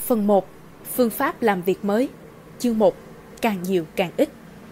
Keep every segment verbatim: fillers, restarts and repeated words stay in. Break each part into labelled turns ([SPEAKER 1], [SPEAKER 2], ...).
[SPEAKER 1] Phần một. Phương pháp làm việc mới. Chương một. Càng nhiều càng ít.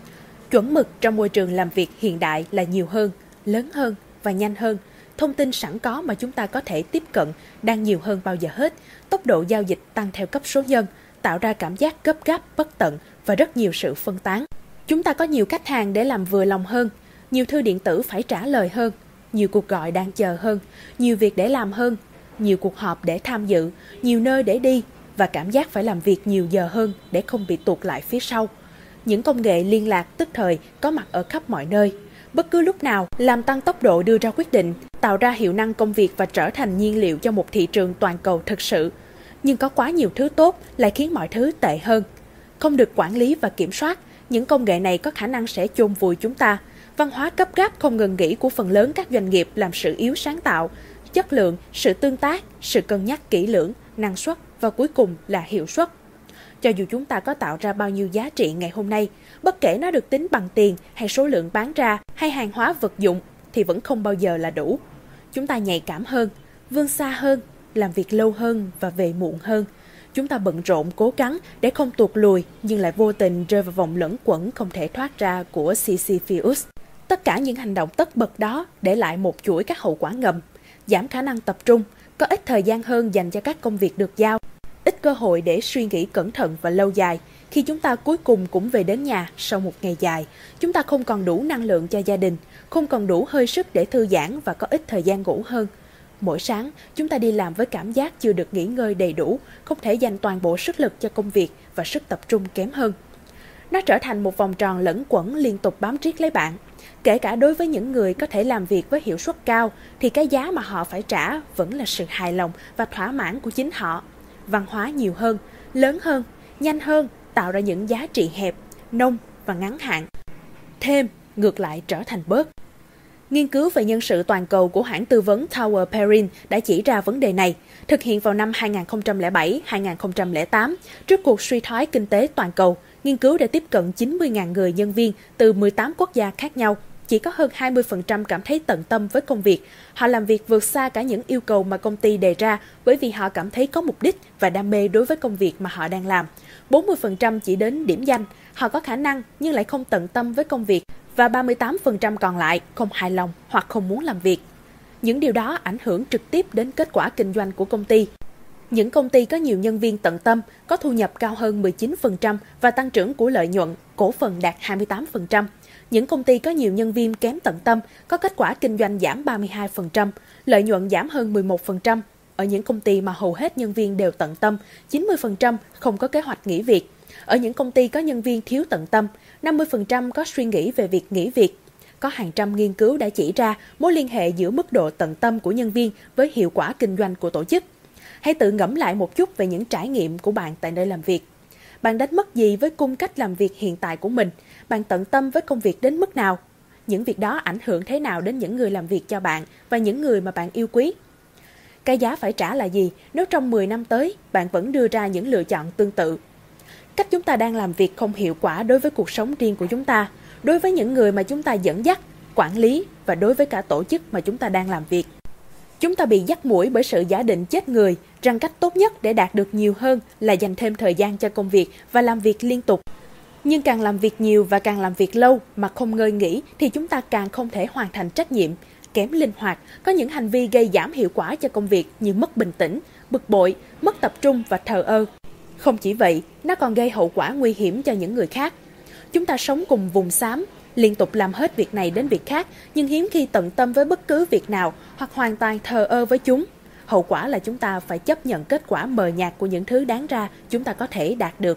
[SPEAKER 1] Chuẩn mực trong môi trường làm việc hiện đại là nhiều hơn, lớn hơn và nhanh hơn. Thông tin sẵn có mà chúng ta có thể tiếp cận đang nhiều hơn bao giờ hết. Tốc độ giao dịch tăng theo cấp số nhân, tạo ra cảm giác gấp gáp, bất tận và rất nhiều sự phân tán. Chúng ta có nhiều khách hàng để làm vừa lòng hơn, nhiều thư điện tử phải trả lời hơn, nhiều cuộc gọi đang chờ hơn, nhiều việc để làm hơn, nhiều cuộc họp để tham dự, nhiều nơi để đi và cảm giác phải làm việc nhiều giờ hơn để không bị tụt lại phía sau. Những công nghệ liên lạc tức thời có mặt ở khắp mọi nơi. Bất cứ lúc nào làm tăng tốc độ đưa ra quyết định, tạo ra hiệu năng công việc và trở thành nhiên liệu cho một thị trường toàn cầu thực sự. Nhưng có quá nhiều thứ tốt lại khiến mọi thứ tệ hơn. Không được quản lý và kiểm soát, những công nghệ này có khả năng sẽ chôn vùi chúng ta. Văn hóa gấp gáp không ngừng nghỉ của phần lớn các doanh nghiệp làm sự yếu sáng tạo, chất lượng, sự tương tác, sự cân nhắc kỹ lưỡng, năng suất và cuối cùng là hiệu suất. Cho dù chúng ta có tạo ra bao nhiêu giá trị ngày hôm nay, bất kể nó được tính bằng tiền hay số lượng bán ra hay hàng hóa vật dụng thì vẫn không bao giờ là đủ. Chúng ta nhạy cảm hơn, vươn xa hơn, làm việc lâu hơn và về muộn hơn. Chúng ta bận rộn cố gắng để không tuột lùi nhưng lại vô tình rơi vào vòng lẩn quẩn không thể thoát ra của Sisyphus. Tất cả những hành động tất bật đó để lại một chuỗi các hậu quả ngầm, giảm khả năng tập trung, có ít thời gian hơn dành cho các công việc được giao, ít cơ hội để suy nghĩ cẩn thận và lâu dài. Khi chúng ta cuối cùng cũng về đến nhà sau một ngày dài, chúng ta không còn đủ năng lượng cho gia đình, không còn đủ hơi sức để thư giãn và có ít thời gian ngủ hơn. Mỗi sáng, chúng ta đi làm với cảm giác chưa được nghỉ ngơi đầy đủ, không thể dành toàn bộ sức lực cho công việc và sức tập trung kém hơn. Nó trở thành một vòng tròn lẫn quẩn liên tục bám riết lấy bạn. Kể cả đối với những người có thể làm việc với hiệu suất cao, thì cái giá mà họ phải trả vẫn là sự hài lòng và thỏa mãn của chính họ. Văn hóa nhiều hơn, lớn hơn, nhanh hơn, tạo ra những giá trị hẹp, nông và ngắn hạn. Thêm, ngược lại trở thành bớt. Nghiên cứu về nhân sự toàn cầu của hãng tư vấn Tower Perrin đã chỉ ra vấn đề này, thực hiện vào năm hai nghìn không trăm lẻ bảy đến hai nghìn không trăm lẻ tám, trước cuộc suy thoái kinh tế toàn cầu. Nghiên cứu đã tiếp cận chín mươi nghìn người nhân viên từ mười tám quốc gia khác nhau. Chỉ có hơn hai mươi phần trăm cảm thấy tận tâm với công việc. Họ làm việc vượt xa cả những yêu cầu mà công ty đề ra bởi vì họ cảm thấy có mục đích và đam mê đối với công việc mà họ đang làm. bốn mươi phần trăm chỉ đến điểm danh, họ có khả năng nhưng lại không tận tâm với công việc và ba mươi tám phần trăm còn lại không hài lòng hoặc không muốn làm việc. Những điều đó ảnh hưởng trực tiếp đến kết quả kinh doanh của công ty. Những công ty có nhiều nhân viên tận tâm, có thu nhập cao hơn mười chín phần trăm và tăng trưởng của lợi nhuận, cổ phần đạt hai mươi tám phần trăm. Những công ty có nhiều nhân viên kém tận tâm, có kết quả kinh doanh giảm ba mươi hai phần trăm, lợi nhuận giảm hơn mười một phần trăm. Ở những công ty mà hầu hết nhân viên đều tận tâm, chín mươi phần trăm không có kế hoạch nghỉ việc. Ở những công ty có nhân viên thiếu tận tâm, năm mươi phần trăm có suy nghĩ về việc nghỉ việc. Có hàng trăm nghiên cứu đã chỉ ra mối liên hệ giữa mức độ tận tâm của nhân viên với hiệu quả kinh doanh của tổ chức. Hãy tự ngẫm lại một chút về những trải nghiệm của bạn tại nơi làm việc. Bạn đánh mất gì với cung cách làm việc hiện tại của mình? Bạn tận tâm với công việc đến mức nào? Những việc đó ảnh hưởng thế nào đến những người làm việc cho bạn và những người mà bạn yêu quý? Cái giá phải trả là gì nếu trong mười năm tới bạn vẫn đưa ra những lựa chọn tương tự? Cách chúng ta đang làm việc không hiệu quả đối với cuộc sống riêng của chúng ta, đối với những người mà chúng ta dẫn dắt, quản lý và đối với cả tổ chức mà chúng ta đang làm việc. Chúng ta bị dắt mũi bởi sự giả định chết người rằng cách tốt nhất để đạt được nhiều hơn là dành thêm thời gian cho công việc và làm việc liên tục. Nhưng càng làm việc nhiều và càng làm việc lâu mà không ngơi nghỉ thì chúng ta càng không thể hoàn thành trách nhiệm, kém linh hoạt, có những hành vi gây giảm hiệu quả cho công việc như mất bình tĩnh, bực bội, mất tập trung và thờ ơ. Không chỉ vậy, nó còn gây hậu quả nguy hiểm cho những người khác. Chúng ta sống cùng vùng xám, liên tục làm hết việc này đến việc khác, nhưng hiếm khi tận tâm với bất cứ việc nào hoặc hoàn toàn thờ ơ với chúng. Hậu quả là chúng ta phải chấp nhận kết quả mờ nhạt của những thứ đáng ra chúng ta có thể đạt được.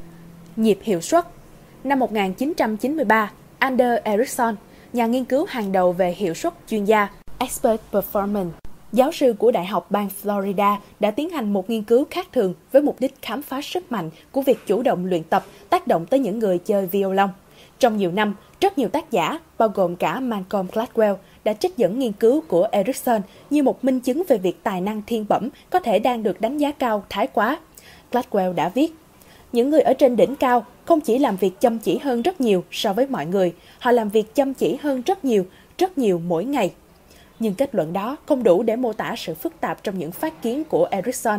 [SPEAKER 1] Nhịp hiệu suất. Năm một nghìn chín trăm chín mươi ba, Anders Ericsson, nhà nghiên cứu hàng đầu về hiệu suất chuyên gia Expert Performance, giáo sư của Đại học bang Florida đã tiến hành một nghiên cứu khác thường với mục đích khám phá sức mạnh của việc chủ động luyện tập tác động tới những người chơi violon. Trong nhiều năm, rất nhiều tác giả, bao gồm cả Malcolm Gladwell, đã trích dẫn nghiên cứu của Ericsson như một minh chứng về việc tài năng thiên bẩm có thể đang được đánh giá cao thái quá. Gladwell đã viết, những người ở trên đỉnh cao không chỉ làm việc chăm chỉ hơn rất nhiều so với mọi người, họ làm việc chăm chỉ hơn rất nhiều, rất nhiều mỗi ngày. Nhưng kết luận đó không đủ để mô tả sự phức tạp trong những phát kiến của Ericsson.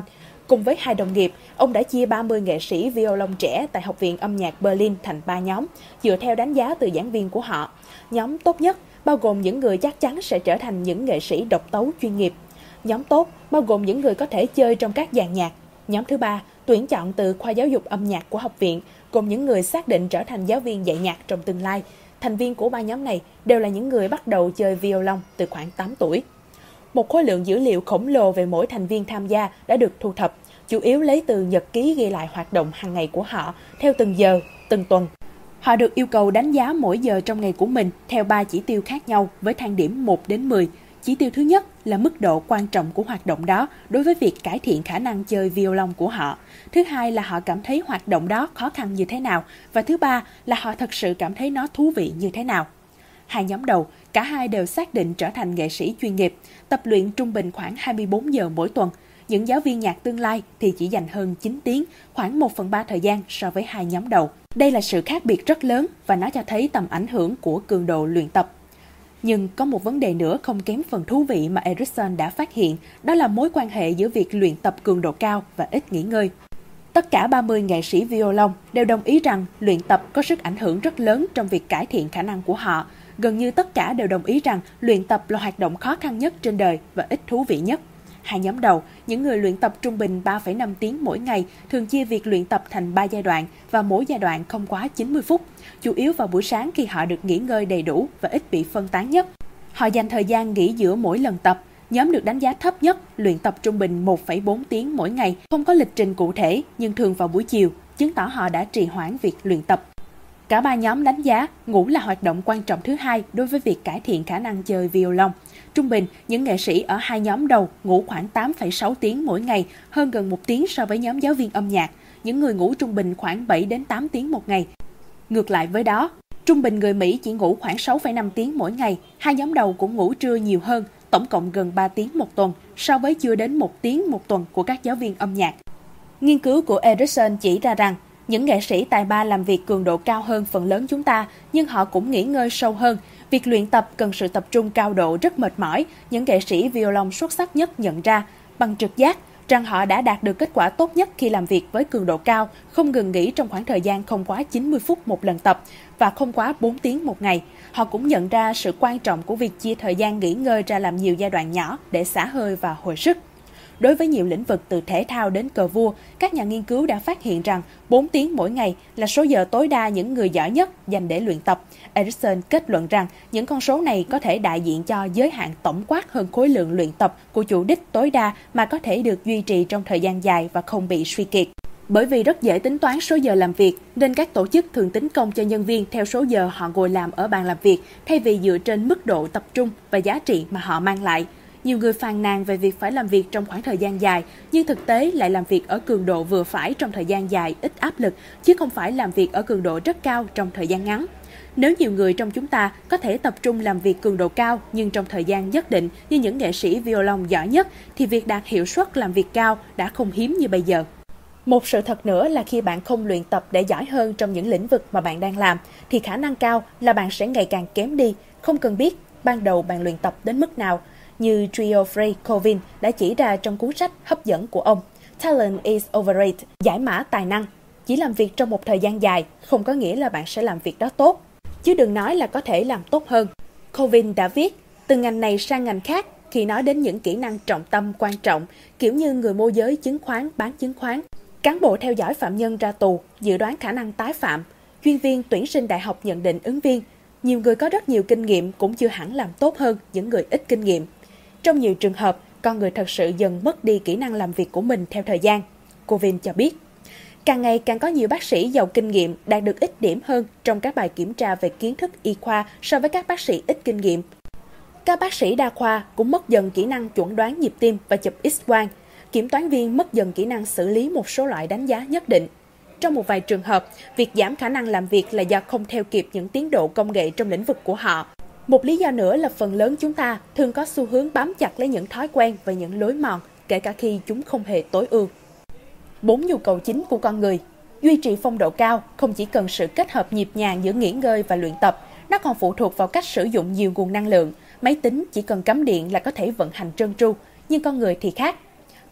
[SPEAKER 1] Cùng với hai đồng nghiệp, ông đã chia ba mươi nghệ sĩ violon trẻ tại Học viện Âm nhạc Berlin thành ba nhóm, dựa theo đánh giá từ giảng viên của họ. Nhóm tốt nhất bao gồm những người chắc chắn sẽ trở thành những nghệ sĩ độc tấu chuyên nghiệp. Nhóm tốt bao gồm những người có thể chơi trong các dàn nhạc. Nhóm thứ ba, tuyển chọn từ khoa giáo dục âm nhạc của học viện, gồm những người xác định trở thành giáo viên dạy nhạc trong tương lai. Thành viên của ba nhóm này đều là những người bắt đầu chơi violon từ khoảng tám tuổi. Một khối lượng dữ liệu khổng lồ về mỗi thành viên tham gia đã được thu thập, chủ yếu lấy từ nhật ký ghi lại hoạt động hàng ngày của họ theo từng giờ, từng tuần. Họ được yêu cầu đánh giá mỗi giờ trong ngày của mình theo ba chỉ tiêu khác nhau với thang điểm một đến mười. Chỉ tiêu thứ nhất là mức độ quan trọng của hoạt động đó đối với việc cải thiện khả năng chơi violon của họ. Thứ hai là họ cảm thấy hoạt động đó khó khăn như thế nào. Và thứ ba là họ thật sự cảm thấy nó thú vị như thế nào. Hai nhóm đầu, cả hai đều xác định trở thành nghệ sĩ chuyên nghiệp, tập luyện trung bình khoảng hai mươi bốn giờ mỗi tuần. Những giáo viên nhạc tương lai thì chỉ dành hơn chín tiếng, khoảng một phần ba thời gian so với hai nhóm đầu. Đây là sự khác biệt rất lớn và nó cho thấy tầm ảnh hưởng của cường độ luyện tập. Nhưng có một vấn đề nữa không kém phần thú vị mà Ericsson đã phát hiện, đó là mối quan hệ giữa việc luyện tập cường độ cao và ít nghỉ ngơi. Tất cả ba mươi nghệ sĩ violon đều đồng ý rằng luyện tập có sức ảnh hưởng rất lớn trong việc cải thiện khả năng của họ. Gần như tất cả đều đồng ý rằng luyện tập là hoạt động khó khăn nhất trên đời và ít thú vị nhất. Hai nhóm đầu, những người luyện tập trung bình ba phẩy năm tiếng mỗi ngày, thường chia việc luyện tập thành ba giai đoạn và mỗi giai đoạn không quá chín mươi phút, chủ yếu vào buổi sáng khi họ được nghỉ ngơi đầy đủ và ít bị phân tán nhất. Họ dành thời gian nghỉ giữa mỗi lần tập. Nhóm được đánh giá thấp nhất, luyện tập trung bình một phẩy bốn tiếng mỗi ngày, không có lịch trình cụ thể nhưng thường vào buổi chiều, chứng tỏ họ đã trì hoãn việc luyện tập. Cả ba nhóm đánh giá ngủ là hoạt động quan trọng thứ hai đối với việc cải thiện khả năng chơi violon. Trung bình, những nghệ sĩ ở hai nhóm đầu ngủ khoảng tám phẩy sáu tiếng mỗi ngày, hơn gần một tiếng so với nhóm giáo viên âm nhạc. Những người ngủ trung bình khoảng bảy đến tám tiếng một ngày. Ngược lại với đó, trung bình người Mỹ chỉ ngủ khoảng sáu phẩy năm tiếng mỗi ngày. Hai nhóm đầu cũng ngủ trưa nhiều hơn, tổng cộng gần ba tiếng một tuần, so với chưa đến một tiếng một tuần của các giáo viên âm nhạc. Nghiên cứu của Ericsson chỉ ra rằng, những nghệ sĩ tài ba làm việc cường độ cao hơn phần lớn chúng ta, nhưng họ cũng nghỉ ngơi sâu hơn. Việc luyện tập cần sự tập trung cao độ rất mệt mỏi. Những nghệ sĩ violon xuất sắc nhất nhận ra, bằng trực giác, rằng họ đã đạt được kết quả tốt nhất khi làm việc với cường độ cao, không ngừng nghỉ trong khoảng thời gian không quá chín mươi phút một lần tập và không quá bốn tiếng một ngày. Họ cũng nhận ra sự quan trọng của việc chia thời gian nghỉ ngơi ra làm nhiều giai đoạn nhỏ để xả hơi và hồi sức. Đối với nhiều lĩnh vực từ thể thao đến cờ vua, các nhà nghiên cứu đã phát hiện rằng bốn tiếng mỗi ngày là số giờ tối đa những người giỏi nhất dành để luyện tập. Ericsson kết luận rằng những con số này có thể đại diện cho giới hạn tổng quát hơn khối lượng luyện tập của chủ đích tối đa mà có thể được duy trì trong thời gian dài và không bị suy kiệt. Bởi vì rất dễ tính toán số giờ làm việc, nên các tổ chức thường tính công cho nhân viên theo số giờ họ ngồi làm ở bàn làm việc, thay vì dựa trên mức độ tập trung và giá trị mà họ mang lại. Nhiều người phàn nàn về việc phải làm việc trong khoảng thời gian dài, nhưng thực tế lại làm việc ở cường độ vừa phải trong thời gian dài, ít áp lực, chứ không phải làm việc ở cường độ rất cao trong thời gian ngắn. Nếu nhiều người trong chúng ta có thể tập trung làm việc cường độ cao nhưng trong thời gian nhất định như những nghệ sĩ violon giỏi nhất, thì việc đạt hiệu suất làm việc cao đã không hiếm như bây giờ. Một sự thật nữa là khi bạn không luyện tập để giỏi hơn trong những lĩnh vực mà bạn đang làm, thì khả năng cao là bạn sẽ ngày càng kém đi, không cần biết ban đầu bạn luyện tập đến mức nào. Như Geoffrey Colvin đã chỉ ra trong cuốn sách hấp dẫn của ông, Talent is Overrated, giải mã tài năng. Chỉ làm việc trong một thời gian dài không có nghĩa là bạn sẽ làm việc đó tốt, chứ đừng nói là có thể làm tốt hơn. Colvin đã viết, từ ngành này sang ngành khác, khi nói đến những kỹ năng trọng tâm quan trọng, kiểu như người môi giới chứng khoán bán chứng khoán, cán bộ theo dõi phạm nhân ra tù, dự đoán khả năng tái phạm, chuyên viên tuyển sinh đại học nhận định ứng viên. Nhiều người có rất nhiều kinh nghiệm cũng chưa hẳn làm tốt hơn những người ít kinh nghiệm. Trong nhiều trường hợp, con người thật sự dần mất đi kỹ năng làm việc của mình theo thời gian. Colvin cho biết, càng ngày càng có nhiều bác sĩ giàu kinh nghiệm đạt được ít điểm hơn trong các bài kiểm tra về kiến thức y khoa so với các bác sĩ ít kinh nghiệm. Các bác sĩ đa khoa cũng mất dần kỹ năng chuẩn đoán nhịp tim và chụp X-quang. Kiểm toán viên mất dần kỹ năng xử lý một số loại đánh giá nhất định. Trong một vài trường hợp, việc giảm khả năng làm việc là do không theo kịp những tiến độ công nghệ trong lĩnh vực của họ. Một lý do nữa là phần lớn chúng ta thường có xu hướng bám chặt lấy những thói quen và những lối mòn, kể cả khi chúng không hề tối ưu. Bốn nhu cầu chính của con người. Duy trì phong độ cao không chỉ cần sự kết hợp nhịp nhàng giữa nghỉ ngơi và luyện tập, nó còn phụ thuộc vào cách sử dụng nhiều nguồn năng lượng. Máy tính chỉ cần cắm điện là có thể vận hành trơn tru, nhưng con người thì khác.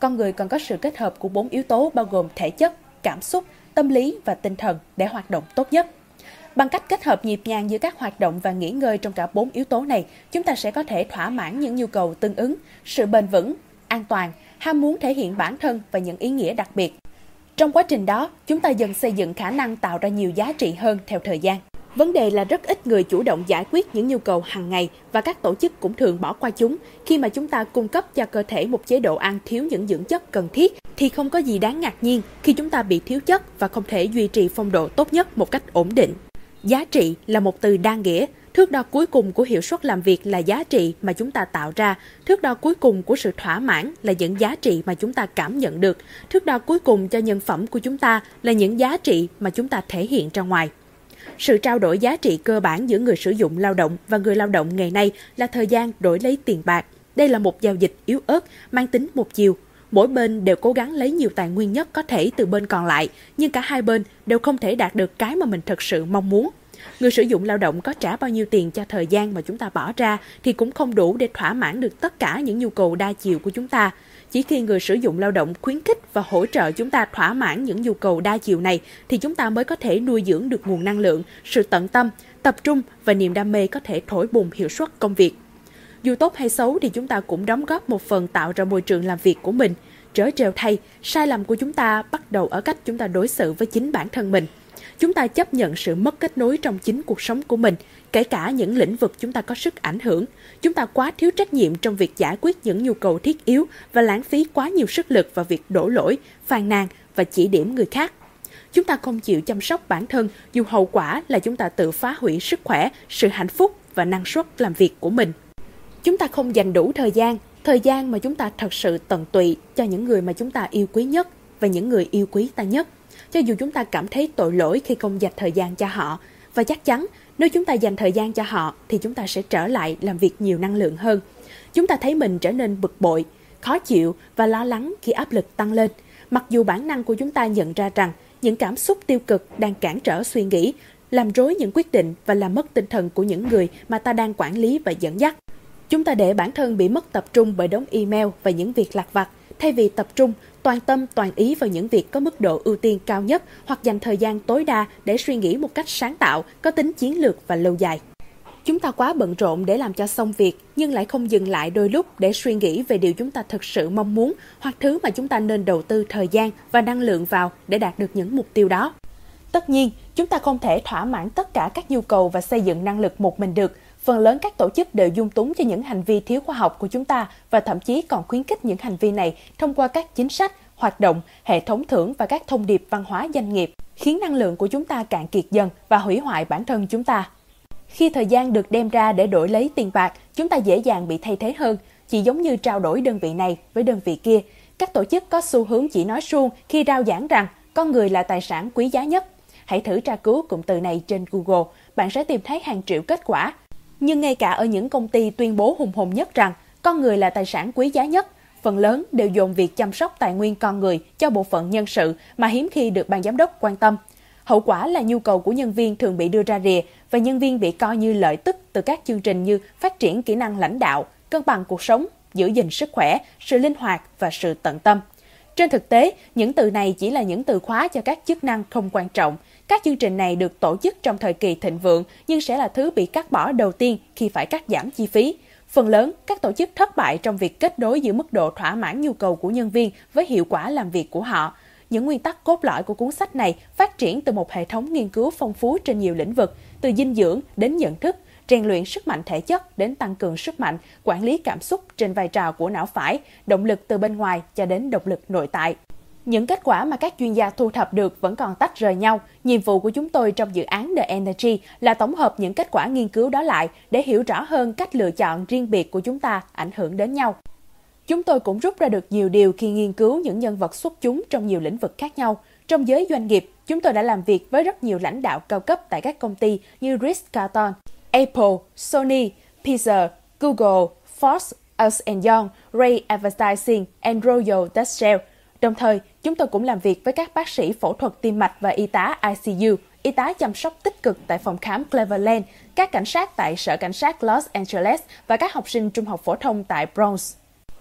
[SPEAKER 1] con người còn có sự kết hợp của bốn yếu tố bao gồm thể chất, cảm xúc, tâm lý và tinh thần để hoạt động tốt nhất. Bằng cách kết hợp nhịp nhàng giữa các hoạt động và nghỉ ngơi trong cả bốn yếu tố này, chúng ta sẽ có thể thỏa mãn những nhu cầu tương ứng, sự bền vững, an toàn, ham muốn thể hiện bản thân và những ý nghĩa đặc biệt. Trong quá trình đó, chúng ta dần xây dựng khả năng tạo ra nhiều giá trị hơn theo thời gian. Vấn đề là rất ít người chủ động giải quyết những nhu cầu hàng ngày và các tổ chức cũng thường bỏ qua chúng. Khi mà chúng ta cung cấp cho cơ thể một chế độ ăn thiếu những dưỡng chất cần thiết thì không có gì đáng ngạc nhiên khi chúng ta bị thiếu chất và không thể duy trì phong độ tốt nhất một cách ổn định. Giá trị là một từ đa nghĩa. Thước đo cuối cùng của hiệu suất làm việc là giá trị mà chúng ta tạo ra. Thước đo cuối cùng của sự thỏa mãn là những giá trị mà chúng ta cảm nhận được. Thước đo cuối cùng cho nhân phẩm của chúng ta là những giá trị mà chúng ta thể hiện ra ngoài. Sự trao đổi giá trị cơ bản giữa người sử dụng lao động và người lao động ngày nay là thời gian đổi lấy tiền bạc. Đây là một giao dịch yếu ớt, mang tính một chiều. Mỗi bên đều cố gắng lấy nhiều tài nguyên nhất có thể từ bên còn lại, nhưng cả hai bên đều không thể đạt được cái mà mình thực sự mong muốn. Người sử dụng lao động có trả bao nhiêu tiền cho thời gian mà chúng ta bỏ ra thì cũng không đủ để thỏa mãn được tất cả những nhu cầu đa chiều của chúng ta. Chỉ khi người sử dụng lao động khuyến khích và hỗ trợ chúng ta thỏa mãn những nhu cầu đa chiều này thì chúng ta mới có thể nuôi dưỡng được nguồn năng lượng, sự tận tâm, tập trung và niềm đam mê có thể thổi bùng hiệu suất công việc. Dù tốt hay xấu thì chúng ta cũng đóng góp một phần tạo ra môi trường làm việc của mình. Trớ trêu thay, sai lầm của chúng ta bắt đầu ở cách chúng ta đối xử với chính bản thân mình. Chúng ta chấp nhận sự mất kết nối trong chính cuộc sống của mình, kể cả những lĩnh vực chúng ta có sức ảnh hưởng. Chúng ta quá thiếu trách nhiệm trong việc giải quyết những nhu cầu thiết yếu và lãng phí quá nhiều sức lực vào việc đổ lỗi, phàn nàn và chỉ điểm người khác. Chúng ta không chịu chăm sóc bản thân dù hậu quả là chúng ta tự phá hủy sức khỏe, sự hạnh phúc và năng suất làm việc của mình. Chúng ta không dành đủ thời gian, thời gian mà chúng ta thật sự tận tụy cho những người mà chúng ta yêu quý nhất và những người yêu quý ta nhất. Cho dù chúng ta cảm thấy tội lỗi khi không dành thời gian cho họ, và chắc chắn nếu chúng ta dành thời gian cho họ thì chúng ta sẽ trở lại làm việc nhiều năng lượng hơn. Chúng ta thấy mình trở nên bực bội, khó chịu và lo lắng khi áp lực tăng lên, mặc dù bản năng của chúng ta nhận ra rằng những cảm xúc tiêu cực đang cản trở suy nghĩ, làm rối những quyết định và làm mất tinh thần của những người mà ta đang quản lý và dẫn dắt. Chúng ta để bản thân bị mất tập trung bởi đống email và những việc lặt vặt, thay vì tập trung, toàn tâm, toàn ý vào những việc có mức độ ưu tiên cao nhất hoặc dành thời gian tối đa để suy nghĩ một cách sáng tạo, có tính chiến lược và lâu dài. Chúng ta quá bận rộn để làm cho xong việc, nhưng lại không dừng lại đôi lúc để suy nghĩ về điều chúng ta thực sự mong muốn hoặc thứ mà chúng ta nên đầu tư thời gian và năng lượng vào để đạt được những mục tiêu đó. Tất nhiên, chúng ta không thể thỏa mãn tất cả các nhu cầu và xây dựng năng lực một mình được. Phần lớn các tổ chức đều dung túng cho những hành vi thiếu khoa học của chúng ta và thậm chí còn khuyến khích những hành vi này thông qua các chính sách, hoạt động, hệ thống thưởng và các thông điệp văn hóa doanh nghiệp, khiến năng lượng của chúng ta cạn kiệt dần và hủy hoại bản thân chúng ta. Khi thời gian được đem ra để đổi lấy tiền bạc, chúng ta dễ dàng bị thay thế hơn, chỉ giống như trao đổi đơn vị này với đơn vị kia. Các tổ chức có xu hướng chỉ nói suông khi rao giảng rằng con người là tài sản quý giá nhất. Hãy thử tra cứu cụm từ này trên Google, bạn sẽ tìm thấy hàng triệu kết quả. Nhưng ngay cả ở những công ty tuyên bố hùng hồn nhất rằng con người là tài sản quý giá nhất, phần lớn đều dồn việc chăm sóc tài nguyên con người cho bộ phận nhân sự mà hiếm khi được ban giám đốc quan tâm. Hậu quả là nhu cầu của nhân viên thường bị đưa ra rìa và nhân viên bị coi như lợi tức từ các chương trình như phát triển kỹ năng lãnh đạo, cân bằng cuộc sống, giữ gìn sức khỏe, sự linh hoạt và sự tận tâm. Trên thực tế, những từ này chỉ là những từ khóa cho các chức năng không quan trọng. Các chương trình này được tổ chức trong thời kỳ thịnh vượng nhưng sẽ là thứ bị cắt bỏ đầu tiên khi phải cắt giảm chi phí. Phần lớn, các tổ chức thất bại trong việc kết nối giữa mức độ thỏa mãn nhu cầu của nhân viên với hiệu quả làm việc của họ. Những nguyên tắc cốt lõi của cuốn sách này phát triển từ một hệ thống nghiên cứu phong phú trên nhiều lĩnh vực, từ dinh dưỡng đến nhận thức, rèn luyện sức mạnh thể chất đến tăng cường sức mạnh, quản lý cảm xúc trên vai trò của não phải, động lực từ bên ngoài cho đến động lực nội tại. Những kết quả mà các chuyên gia thu thập được vẫn còn tách rời nhau. Nhiệm vụ của chúng tôi trong dự án The Energy là tổng hợp những kết quả nghiên cứu đó lại để hiểu rõ hơn cách lựa chọn riêng biệt của chúng ta ảnh hưởng đến nhau. Chúng tôi cũng rút ra được nhiều điều khi nghiên cứu những nhân vật xuất chúng trong nhiều lĩnh vực khác nhau. Trong giới doanh nghiệp, chúng tôi đã làm việc với rất nhiều lãnh đạo cao cấp tại các công ty như Ritz-Carlton, Apple, Sony, Pfizer, Google, Ford, Ernst and Young, Ray Advertising and Royal Dutch Shell. Đồng thời, chúng tôi cũng làm việc với các bác sĩ phẫu thuật tim mạch và y tá I C U, y tá chăm sóc tích cực tại phòng khám Cleveland, các cảnh sát tại Sở Cảnh sát Los Angeles và các học sinh trung học phổ thông tại Bronx.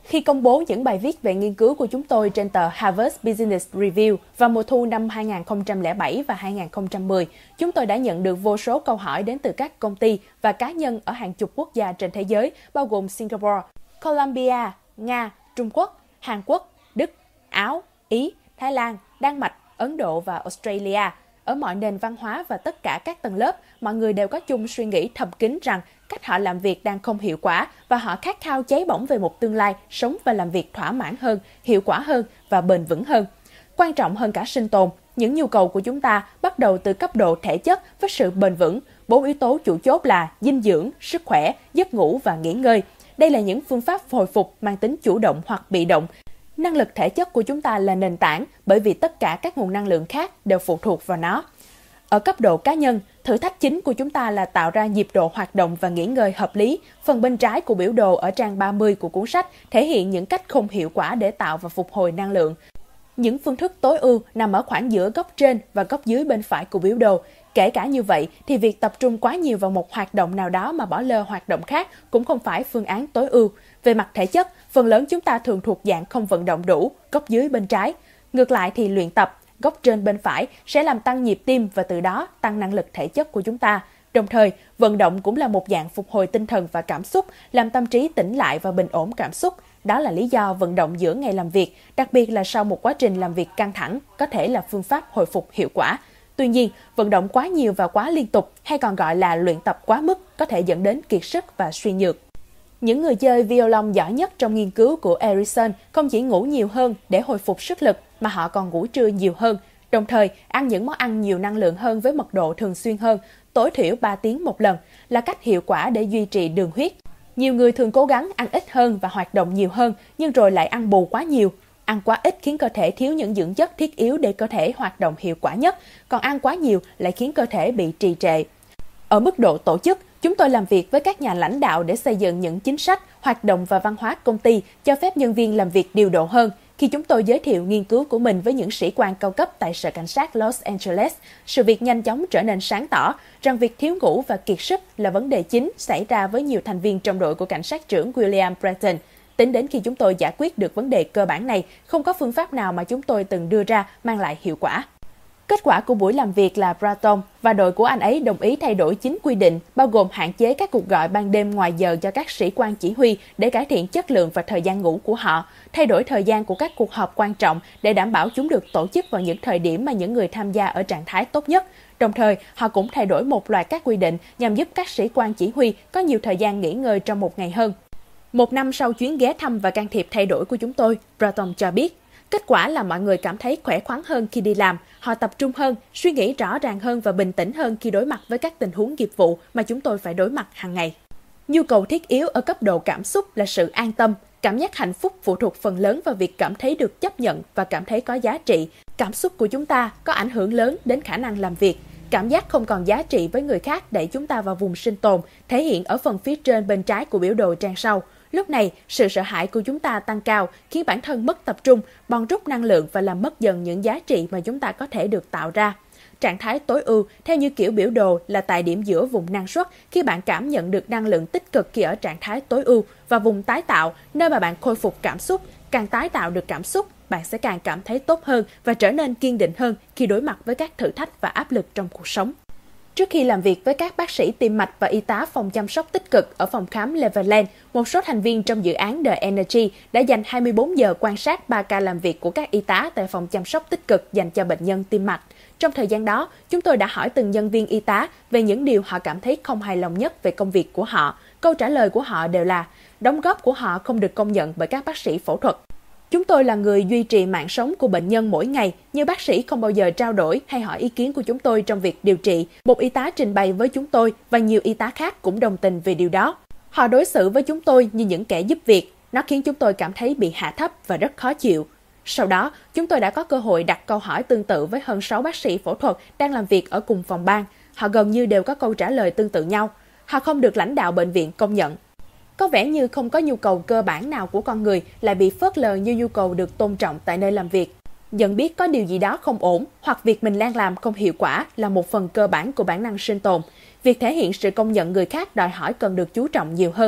[SPEAKER 1] Khi công bố những bài viết về nghiên cứu của chúng tôi trên tờ Harvard Business Review vào mùa thu năm hai nghìn không trăm lẻ bảy và hai nghìn không trăm mười, chúng tôi đã nhận được vô số câu hỏi đến từ các công ty và cá nhân ở hàng chục quốc gia trên thế giới, bao gồm Singapore, Colombia, Nga, Trung Quốc, Hàn Quốc, Đức, Áo, Ý, Thái Lan, Đan Mạch, Ấn Độ và Australia. Ở mọi nền văn hóa và tất cả các tầng lớp, mọi người đều có chung suy nghĩ thầm kín rằng cách họ làm việc đang không hiệu quả và họ khát khao cháy bỏng về một tương lai sống và làm việc thỏa mãn hơn, hiệu quả hơn và bền vững hơn. Quan trọng hơn cả sinh tồn, những nhu cầu của chúng ta bắt đầu từ cấp độ thể chất với sự bền vững. Bốn yếu tố chủ chốt là dinh dưỡng, sức khỏe, giấc ngủ và nghỉ ngơi. Đây là những phương pháp hồi phục mang tính chủ động hoặc bị động. Năng lực thể chất của chúng ta là nền tảng bởi vì tất cả các nguồn năng lượng khác đều phụ thuộc vào nó. Ở cấp độ cá nhân, thử thách chính của chúng ta là tạo ra nhịp độ hoạt động và nghỉ ngơi hợp lý. Phần bên trái của biểu đồ ở trang ba mươi của cuốn sách thể hiện những cách không hiệu quả để tạo và phục hồi năng lượng. Những phương thức tối ưu nằm ở khoảng giữa góc trên và góc dưới bên phải của biểu đồ. Kể cả như vậy, thì việc tập trung quá nhiều vào một hoạt động nào đó mà bỏ lơ hoạt động khác cũng không phải phương án tối ưu. Về mặt thể chất, phần lớn chúng ta thường thuộc dạng không vận động đủ, góc dưới bên trái. Ngược lại thì luyện tập, góc trên bên phải sẽ làm tăng nhịp tim và từ đó tăng năng lực thể chất của chúng ta. Đồng thời, vận động cũng là một dạng phục hồi tinh thần và cảm xúc, làm tâm trí tỉnh lại và bình ổn cảm xúc. Đó là lý do vận động giữa ngày làm việc, đặc biệt là sau một quá trình làm việc căng thẳng, có thể là phương pháp hồi phục hiệu quả. Tuy nhiên, vận động quá nhiều và quá liên tục, hay còn gọi là luyện tập quá mức, có thể dẫn đến kiệt sức và suy nhược. Những người chơi violon giỏi nhất trong nghiên cứu của Erickson không chỉ ngủ nhiều hơn để hồi phục sức lực, mà họ còn ngủ trưa nhiều hơn, đồng thời ăn những món ăn nhiều năng lượng hơn với mật độ thường xuyên hơn, tối thiểu ba tiếng một lần, là cách hiệu quả để duy trì đường huyết. Nhiều người thường cố gắng ăn ít hơn và hoạt động nhiều hơn, nhưng rồi lại ăn bù quá nhiều. Ăn quá ít khiến cơ thể thiếu những dưỡng chất thiết yếu để cơ thể hoạt động hiệu quả nhất, còn ăn quá nhiều lại khiến cơ thể bị trì trệ. Ở mức độ tổ chức, chúng tôi làm việc với các nhà lãnh đạo để xây dựng những chính sách, hoạt động và văn hóa công ty cho phép nhân viên làm việc điều độ hơn. Khi chúng tôi giới thiệu nghiên cứu của mình với những sĩ quan cao cấp tại Sở Cảnh sát Los Angeles, sự việc nhanh chóng trở nên sáng tỏ rằng việc thiếu ngủ và kiệt sức là vấn đề chính xảy ra với nhiều thành viên trong đội của cảnh sát trưởng William Bratton. Tính đến khi chúng tôi giải quyết được vấn đề cơ bản này, không có phương pháp nào mà chúng tôi từng đưa ra mang lại hiệu quả. Kết quả của buổi làm việc là Bratton và đội của anh ấy đồng ý thay đổi chính quy định, bao gồm hạn chế các cuộc gọi ban đêm ngoài giờ cho các sĩ quan chỉ huy để cải thiện chất lượng và thời gian ngủ của họ, thay đổi thời gian của các cuộc họp quan trọng để đảm bảo chúng được tổ chức vào những thời điểm mà những người tham gia ở trạng thái tốt nhất. Đồng thời, họ cũng thay đổi một loạt các quy định nhằm giúp các sĩ quan chỉ huy có nhiều thời gian nghỉ ngơi trong một ngày hơn. Một năm sau chuyến ghé thăm và can thiệp thay đổi của chúng tôi, Bratton cho biết, kết quả là mọi người cảm thấy khỏe khoắn hơn khi đi làm, họ tập trung hơn, suy nghĩ rõ ràng hơn và bình tĩnh hơn khi đối mặt với các tình huống nghiệp vụ mà chúng tôi phải đối mặt hàng ngày. Nhu cầu thiết yếu ở cấp độ cảm xúc là sự an tâm. Cảm giác hạnh phúc phụ thuộc phần lớn vào việc cảm thấy được chấp nhận và cảm thấy có giá trị. Cảm xúc của chúng ta có ảnh hưởng lớn đến khả năng làm việc. Cảm giác không còn giá trị với người khác đẩy chúng ta vào vùng sinh tồn, thể hiện ở phần phía trên bên trái của biểu đồ trang sau. Lúc này, sự sợ hãi của chúng ta tăng cao, khiến bản thân mất tập trung, bòn rút năng lượng và làm mất dần những giá trị mà chúng ta có thể được tạo ra. Trạng thái tối ưu, theo như kiểu biểu đồ, là tại điểm giữa vùng năng suất khi bạn cảm nhận được năng lượng tích cực khi ở trạng thái tối ưu, và vùng tái tạo, nơi mà bạn khôi phục cảm xúc. Càng tái tạo được cảm xúc, bạn sẽ càng cảm thấy tốt hơn và trở nên kiên định hơn khi đối mặt với các thử thách và áp lực trong cuộc sống. Trước khi làm việc với các bác sĩ tim mạch và y tá phòng chăm sóc tích cực ở phòng khám Leverland, một số thành viên trong dự án The Energy đã dành hai mươi bốn giờ quan sát ba ca làm việc của các y tá tại phòng chăm sóc tích cực dành cho bệnh nhân tim mạch. Trong thời gian đó, chúng tôi đã hỏi từng nhân viên y tá về những điều họ cảm thấy không hài lòng nhất về công việc của họ. Câu trả lời của họ đều là đóng góp của họ không được công nhận bởi các bác sĩ phẫu thuật. Chúng tôi là người duy trì mạng sống của bệnh nhân mỗi ngày, như bác sĩ không bao giờ trao đổi hay hỏi ý kiến của chúng tôi trong việc điều trị. Một y tá trình bày với chúng tôi và nhiều y tá khác cũng đồng tình về điều đó. Họ đối xử với chúng tôi như những kẻ giúp việc. Nó khiến chúng tôi cảm thấy bị hạ thấp và rất khó chịu. Sau đó, chúng tôi đã có cơ hội đặt câu hỏi tương tự với hơn sáu bác sĩ phẫu thuật đang làm việc ở cùng phòng ban. Họ gần như đều có câu trả lời tương tự nhau. Họ không được lãnh đạo bệnh viện công nhận. Có vẻ như không có nhu cầu cơ bản nào của con người lại bị phớt lờ như nhu cầu được tôn trọng tại nơi làm việc. Nhận biết có điều gì đó không ổn hoặc việc mình đang làm không hiệu quả là một phần cơ bản của bản năng sinh tồn. Việc thể hiện sự công nhận người khác đòi hỏi cần được chú trọng nhiều hơn.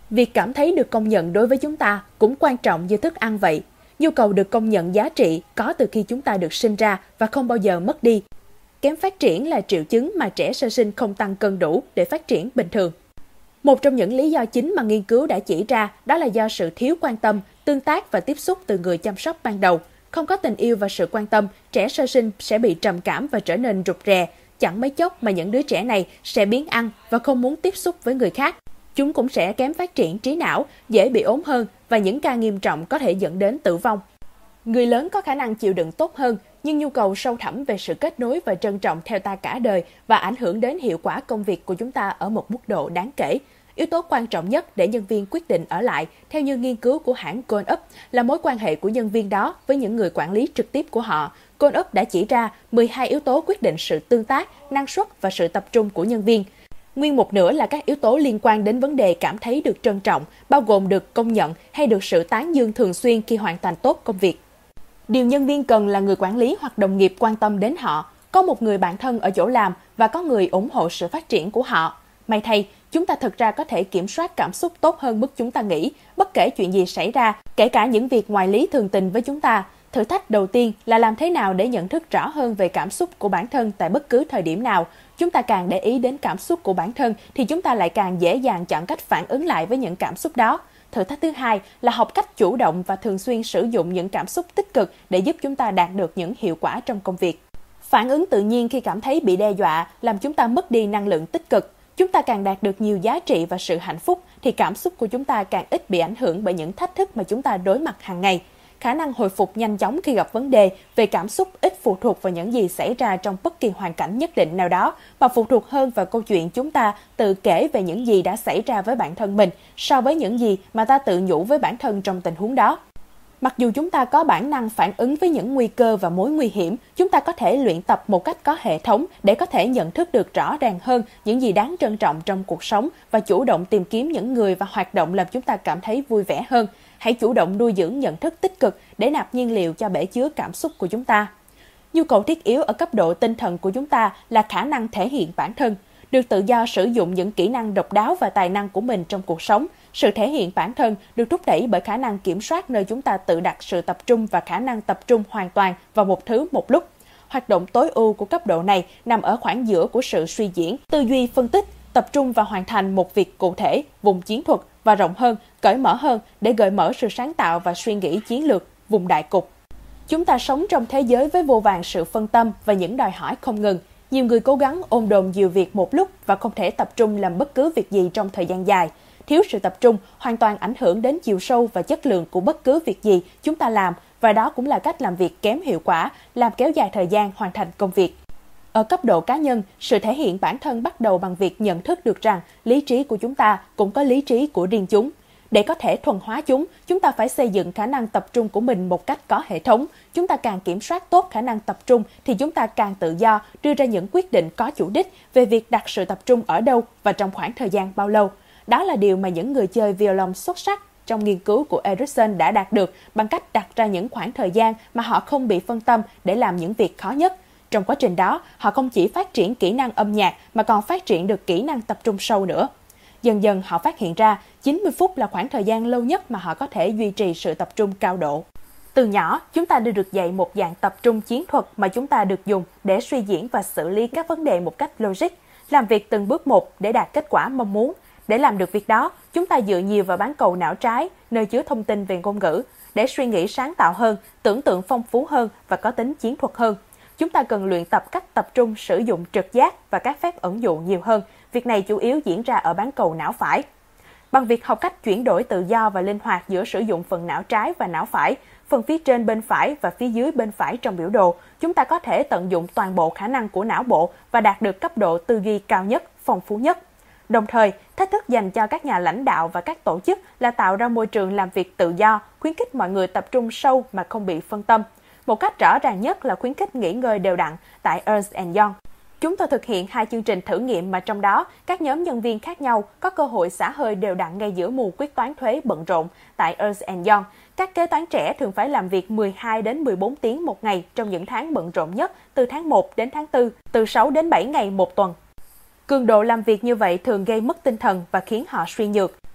[SPEAKER 1] Việc cảm thấy được công nhận đối với chúng ta cũng quan trọng như thức ăn vậy. Nhu cầu được công nhận giá trị có từ khi chúng ta được sinh ra và không bao giờ mất đi. Kém phát triển là triệu chứng mà trẻ sơ sinh không tăng cân đủ để phát triển bình thường. Một trong những lý do chính mà nghiên cứu đã chỉ ra đó là do sự thiếu quan tâm, tương tác và tiếp xúc từ người chăm sóc ban đầu. Không có tình yêu và sự quan tâm, trẻ sơ sinh sẽ bị trầm cảm và trở nên rụt rè. Chẳng mấy chốc mà những đứa trẻ này sẽ biếng ăn và không muốn tiếp xúc với người khác. Chúng cũng sẽ kém phát triển trí não, dễ bị ốm hơn và những ca nghiêm trọng có thể dẫn đến tử vong. Người lớn có khả năng chịu đựng tốt hơn, nhưng nhu cầu sâu thẳm về sự kết nối và trân trọng theo ta cả đời và ảnh hưởng đến hiệu quả công việc của chúng ta ở một mức độ đáng kể. Yếu tố quan trọng nhất để nhân viên quyết định ở lại, theo như nghiên cứu của hãng Gallup, là mối quan hệ của nhân viên đó với những người quản lý trực tiếp của họ. Gallup đã chỉ ra mười hai yếu tố quyết định sự tương tác, năng suất và sự tập trung của nhân viên. Nguyên một nửa là các yếu tố liên quan đến vấn đề cảm thấy được trân trọng, bao gồm được công nhận hay được sự tán dương thường xuyên khi hoàn thành tốt công việc. Điều nhân viên cần là người quản lý hoặc đồng nghiệp quan tâm đến họ, có một người bạn thân ở chỗ làm và có người ủng hộ sự phát triển của họ. May thay, chúng ta thực ra có thể kiểm soát cảm xúc tốt hơn mức chúng ta nghĩ, bất kể chuyện gì xảy ra, kể cả những việc ngoài lý thường tình với chúng ta. Thử thách đầu tiên là làm thế nào để nhận thức rõ hơn về cảm xúc của bản thân tại bất cứ thời điểm nào. Chúng ta càng để ý đến cảm xúc của bản thân thì chúng ta lại càng dễ dàng chọn cách phản ứng lại với những cảm xúc đó. Thử thách thứ hai là học cách chủ động và thường xuyên sử dụng những cảm xúc tích cực để giúp chúng ta đạt được những hiệu quả trong công việc. Phản ứng tự nhiên khi cảm thấy bị đe dọa làm chúng ta mất đi năng lượng tích cực. Chúng ta càng đạt được nhiều giá trị và sự hạnh phúc thì cảm xúc của chúng ta càng ít bị ảnh hưởng bởi những thách thức mà chúng ta đối mặt hàng ngày. Khả năng hồi phục nhanh chóng khi gặp vấn đề về cảm xúc ít phụ thuộc vào những gì xảy ra trong bất kỳ hoàn cảnh nhất định nào đó, mà phụ thuộc hơn vào câu chuyện chúng ta tự kể về những gì đã xảy ra với bản thân mình so với những gì mà ta tự nhủ với bản thân trong tình huống đó. Mặc dù chúng ta có bản năng phản ứng với những nguy cơ và mối nguy hiểm, chúng ta có thể luyện tập một cách có hệ thống để có thể nhận thức được rõ ràng hơn những gì đáng trân trọng trong cuộc sống và chủ động tìm kiếm những người và hoạt động làm chúng ta cảm thấy vui vẻ hơn. Hãy chủ động nuôi dưỡng nhận thức tích cực để nạp nhiên liệu cho bể chứa cảm xúc của chúng ta. Nhu cầu thiết yếu ở cấp độ tinh thần của chúng ta là khả năng thể hiện bản thân, được tự do sử dụng những kỹ năng độc đáo và tài năng của mình trong cuộc sống. Sự thể hiện bản thân được thúc đẩy bởi khả năng kiểm soát nơi chúng ta tự đặt sự tập trung và khả năng tập trung hoàn toàn vào một thứ một lúc. Hoạt động tối ưu của cấp độ này nằm ở khoảng giữa của sự suy diễn, tư duy phân tích, tập trung và hoàn thành một việc cụ thể, vùng chiến thuật và rộng hơn, cởi mở hơn để gợi mở sự sáng tạo và suy nghĩ chiến lược, vùng đại cục. Chúng ta sống trong thế giới với vô vàn sự phân tâm và những đòi hỏi không ngừng. Nhiều người cố gắng ôm đồm nhiều việc một lúc và không thể tập trung làm bất cứ việc gì trong thời gian dài. Thiếu sự tập trung hoàn toàn ảnh hưởng đến chiều sâu và chất lượng của bất cứ việc gì chúng ta làm, và đó cũng là cách làm việc kém hiệu quả, làm kéo dài thời gian hoàn thành công việc. Ở cấp độ cá nhân, sự thể hiện bản thân bắt đầu bằng việc nhận thức được rằng lý trí của chúng ta cũng có lý trí của riêng chúng. Để có thể thuần hóa chúng, chúng ta phải xây dựng khả năng tập trung của mình một cách có hệ thống. Chúng ta càng kiểm soát tốt khả năng tập trung thì chúng ta càng tự do đưa ra những quyết định có chủ đích về việc đặt sự tập trung ở đâu và trong khoảng thời gian bao lâu. Đó là điều mà những người chơi violon xuất sắc trong nghiên cứu của Erickson đã đạt được bằng cách đặt ra những khoảng thời gian mà họ không bị phân tâm để làm những việc khó nhất. Trong quá trình đó, họ không chỉ phát triển kỹ năng âm nhạc mà còn phát triển được kỹ năng tập trung sâu nữa. Dần dần họ phát hiện ra chín mươi phút là khoảng thời gian lâu nhất mà họ có thể duy trì sự tập trung cao độ. Từ nhỏ, chúng ta đều được dạy một dạng tập trung chiến thuật mà chúng ta được dùng để suy diễn và xử lý các vấn đề một cách logic, làm việc từng bước một để đạt kết quả mong muốn. Để làm được việc đó, chúng ta dựa nhiều vào bán cầu não trái, nơi chứa thông tin về ngôn ngữ, để suy nghĩ sáng tạo hơn, tưởng tượng phong phú hơn và có tính chiến thuật hơn. Chúng ta cần luyện tập cách tập trung sử dụng trực giác và các phép ẩn dụ nhiều hơn. Việc này chủ yếu diễn ra ở bán cầu não phải. Bằng việc học cách chuyển đổi tự do và linh hoạt giữa sử dụng phần não trái và não phải, phần phía trên bên phải và phía dưới bên phải trong biểu đồ, chúng ta có thể tận dụng toàn bộ khả năng của não bộ và đạt được cấp độ tư duy cao nhất, phong phú nhất. Đồng thời, thách thức dành cho các nhà lãnh đạo và các tổ chức là tạo ra môi trường làm việc tự do, khuyến khích mọi người tập trung sâu mà không bị phân tâm. Một cách rõ ràng nhất là khuyến khích nghỉ ngơi đều đặn tại Ernst and Young. Chúng tôi thực hiện hai chương trình thử nghiệm mà trong đó các nhóm nhân viên khác nhau có cơ hội xả hơi đều đặn ngay giữa mùa quyết toán thuế bận rộn. Tại Ernst and Young, các kế toán trẻ thường phải làm việc mười hai đến mười bốn tiếng một ngày trong những tháng bận rộn nhất, từ tháng một đến tháng tư, từ sáu đến bảy ngày một tuần. Cường độ làm việc như vậy thường gây mất tinh thần và khiến họ suy nhược.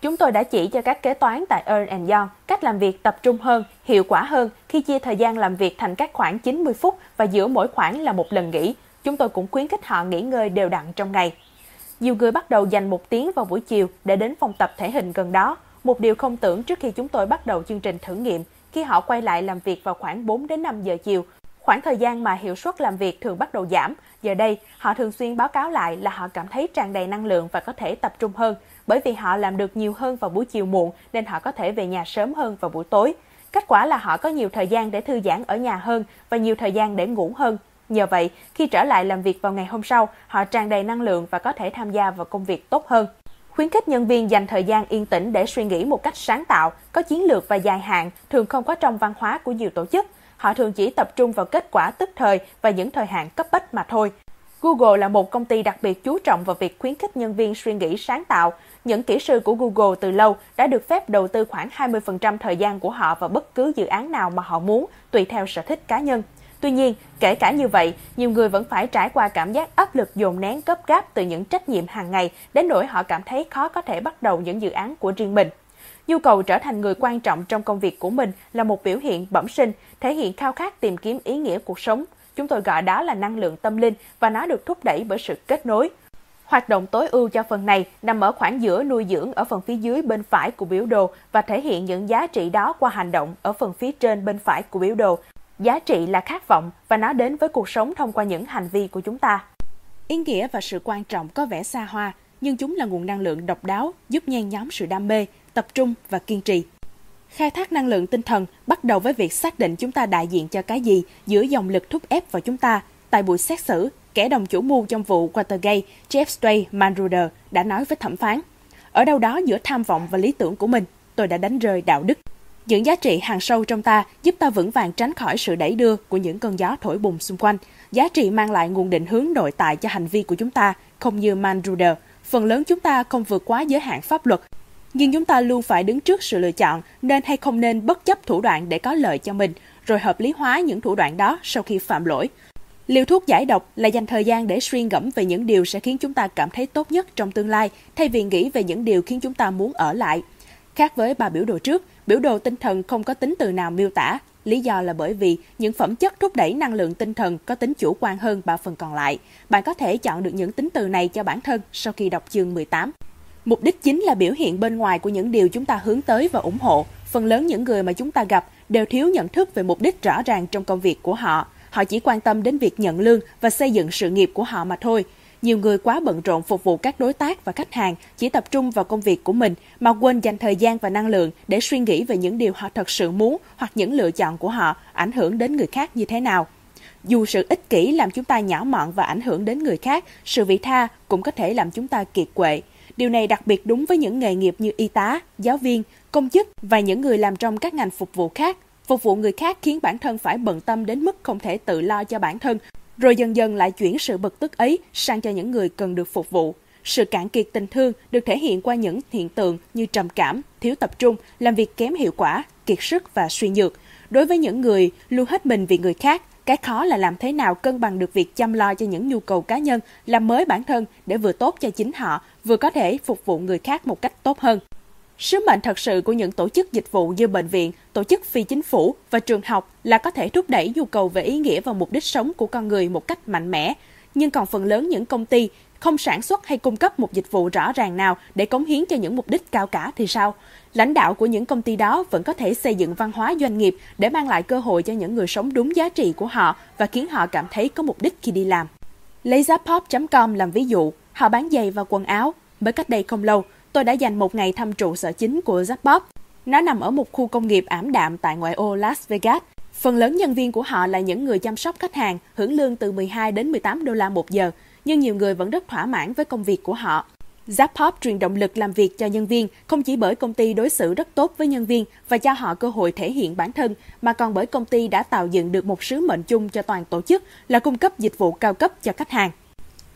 [SPEAKER 1] Chúng tôi đã chỉ cho các kế toán tại Ernst and Young cách làm việc tập trung hơn, hiệu quả hơn khi chia thời gian làm việc thành các khoảng chín mươi phút và giữa mỗi khoảng là một lần nghỉ. Chúng tôi cũng khuyến khích họ nghỉ ngơi đều đặn trong ngày. Nhiều người bắt đầu dành một tiếng vào buổi chiều để đến phòng tập thể hình gần đó, một điều không tưởng trước khi chúng tôi bắt đầu chương trình thử nghiệm, khi họ quay lại làm việc vào khoảng bốn đến năm giờ chiều. Khoảng thời gian mà hiệu suất làm việc thường bắt đầu giảm, giờ đây họ thường xuyên báo cáo lại là họ cảm thấy tràn đầy năng lượng và có thể tập trung hơn, bởi vì họ làm được nhiều hơn vào buổi chiều muộn nên họ có thể về nhà sớm hơn vào buổi tối. Kết quả là họ có nhiều thời gian để thư giãn ở nhà hơn và nhiều thời gian để ngủ hơn. Nhờ vậy, khi trở lại làm việc vào ngày hôm sau, họ tràn đầy năng lượng và có thể tham gia vào công việc tốt hơn. Khuyến khích nhân viên dành thời gian yên tĩnh để suy nghĩ một cách sáng tạo, có chiến lược và dài hạn thường không có trong văn hóa của nhiều tổ chức. Họ thường chỉ tập trung vào kết quả tức thời và những thời hạn cấp bách mà thôi. Google là một công ty đặc biệt chú trọng vào việc khuyến khích nhân viên suy nghĩ sáng tạo. Những kỹ sư của Google từ lâu đã được phép đầu tư khoảng hai mươi phần trăm thời gian của họ vào bất cứ dự án nào mà họ muốn, tùy theo sở thích cá nhân. Tuy nhiên, kể cả như vậy, nhiều người vẫn phải trải qua cảm giác áp lực dồn nén gấp gáp từ những trách nhiệm hàng ngày, đến nỗi họ cảm thấy khó có thể bắt đầu những dự án của riêng mình. Nhu cầu trở thành người quan trọng trong công việc của mình là một biểu hiện bẩm sinh, thể hiện khao khát tìm kiếm ý nghĩa cuộc sống. Chúng tôi gọi đó là năng lượng tâm linh và nó được thúc đẩy bởi sự kết nối. Hoạt động tối ưu cho phần này nằm ở khoảng giữa nuôi dưỡng ở phần phía dưới bên phải của biểu đồ và thể hiện những giá trị đó qua hành động ở phần phía trên bên phải của biểu đồ. Giá trị là khát vọng và nó đến với cuộc sống thông qua những hành vi của chúng ta. Ý nghĩa và sự quan trọng có vẻ xa hoa, nhưng chúng là nguồn năng lượng độc đáo, giúp nhen nhóm sự đam mê, tập trung và kiên trì. Khai thác năng lượng tinh thần bắt đầu với việc xác định chúng ta đại diện cho cái gì giữa dòng lực thúc ép vào chúng ta. Tại buổi xét xử, kẻ đồng chủ mưu trong vụ Watergate, Jeffrey Magruder đã nói với thẩm phán: "Ở đâu đó giữa tham vọng và lý tưởng của mình, tôi đã đánh rơi đạo đức. Những giá trị hằn sâu trong ta giúp ta vững vàng tránh khỏi sự đẩy đưa của những cơn gió thổi bùng xung quanh. Giá trị mang lại nguồn định hướng nội tại cho hành vi của chúng ta, không như Magruder. Phần lớn chúng ta không vượt quá giới hạn pháp luật, nhưng chúng ta luôn phải đứng trước sự lựa chọn nên hay không nên bất chấp thủ đoạn để có lợi cho mình, rồi hợp lý hóa những thủ đoạn đó sau khi phạm lỗi. Liều thuốc giải độc là dành thời gian để suy ngẫm về những điều sẽ khiến chúng ta cảm thấy tốt nhất trong tương lai, thay vì nghĩ về những điều khiến chúng ta muốn ở lại." Khác với ba biểu đồ trước, biểu đồ tinh thần không có tính từ nào miêu tả. Lý do là bởi vì những phẩm chất thúc đẩy năng lượng tinh thần có tính chủ quan hơn ba phần còn lại. Bạn có thể chọn được những tính từ này cho bản thân sau khi đọc chương mười tám. Mục đích chính là biểu hiện bên ngoài của những điều chúng ta hướng tới và ủng hộ. Phần lớn những người mà chúng ta gặp đều thiếu nhận thức về mục đích rõ ràng trong công việc của họ. Họ chỉ quan tâm đến việc nhận lương và xây dựng sự nghiệp của họ mà thôi. Nhiều người quá bận rộn phục vụ các đối tác và khách hàng, chỉ tập trung vào công việc của mình mà quên dành thời gian và năng lượng để suy nghĩ về những điều họ thật sự muốn hoặc những lựa chọn của họ ảnh hưởng đến người khác như thế nào. Dù sự ích kỷ làm chúng ta nhỏ mọn và ảnh hưởng đến người khác, sự vị tha cũng có thể làm chúng ta kiệt quệ. Điều này đặc biệt đúng với những nghề nghiệp như y tá, giáo viên, công chức và những người làm trong các ngành phục vụ khác. Phục vụ người khác khiến bản thân phải bận tâm đến mức không thể tự lo cho bản thân, rồi dần dần lại chuyển sự bực tức ấy sang cho những người cần được phục vụ. Sự cạn kiệt tình thương được thể hiện qua những hiện tượng như trầm cảm, thiếu tập trung, làm việc kém hiệu quả, kiệt sức và suy nhược. Đối với những người luôn hết mình vì người khác, cái khó là làm thế nào cân bằng được việc chăm lo cho những nhu cầu cá nhân, làm mới bản thân để vừa tốt cho chính họ, vừa có thể phục vụ người khác một cách tốt hơn. Sứ mệnh thật sự của những tổ chức dịch vụ như bệnh viện, tổ chức phi chính phủ và trường học là có thể thúc đẩy nhu cầu về ý nghĩa và mục đích sống của con người một cách mạnh mẽ. Nhưng còn phần lớn những công ty không sản xuất hay cung cấp một dịch vụ rõ ràng nào để cống hiến cho những mục đích cao cả thì sao? Lãnh đạo của những công ty đó vẫn có thể xây dựng văn hóa doanh nghiệp để mang lại cơ hội cho những người sống đúng giá trị của họ và khiến họ cảm thấy có mục đích khi đi làm. Lấy Zappos chấm com làm ví dụ, họ bán giày và quần áo. Mới cách đây không lâu, tôi đã dành một ngày thăm trụ sở chính của Zappos. Nó nằm ở một khu công nghiệp ảm đạm tại ngoại ô Las Vegas. Phần lớn nhân viên của họ là những người chăm sóc khách hàng, hưởng lương từ mười hai đến mười tám đô la một giờ, nhưng nhiều người vẫn rất thỏa mãn với công việc của họ. Zappos truyền động lực làm việc cho nhân viên không chỉ bởi công ty đối xử rất tốt với nhân viên và cho họ cơ hội thể hiện bản thân, mà còn bởi công ty đã tạo dựng được một sứ mệnh chung cho toàn tổ chức là cung cấp dịch vụ cao cấp cho khách hàng.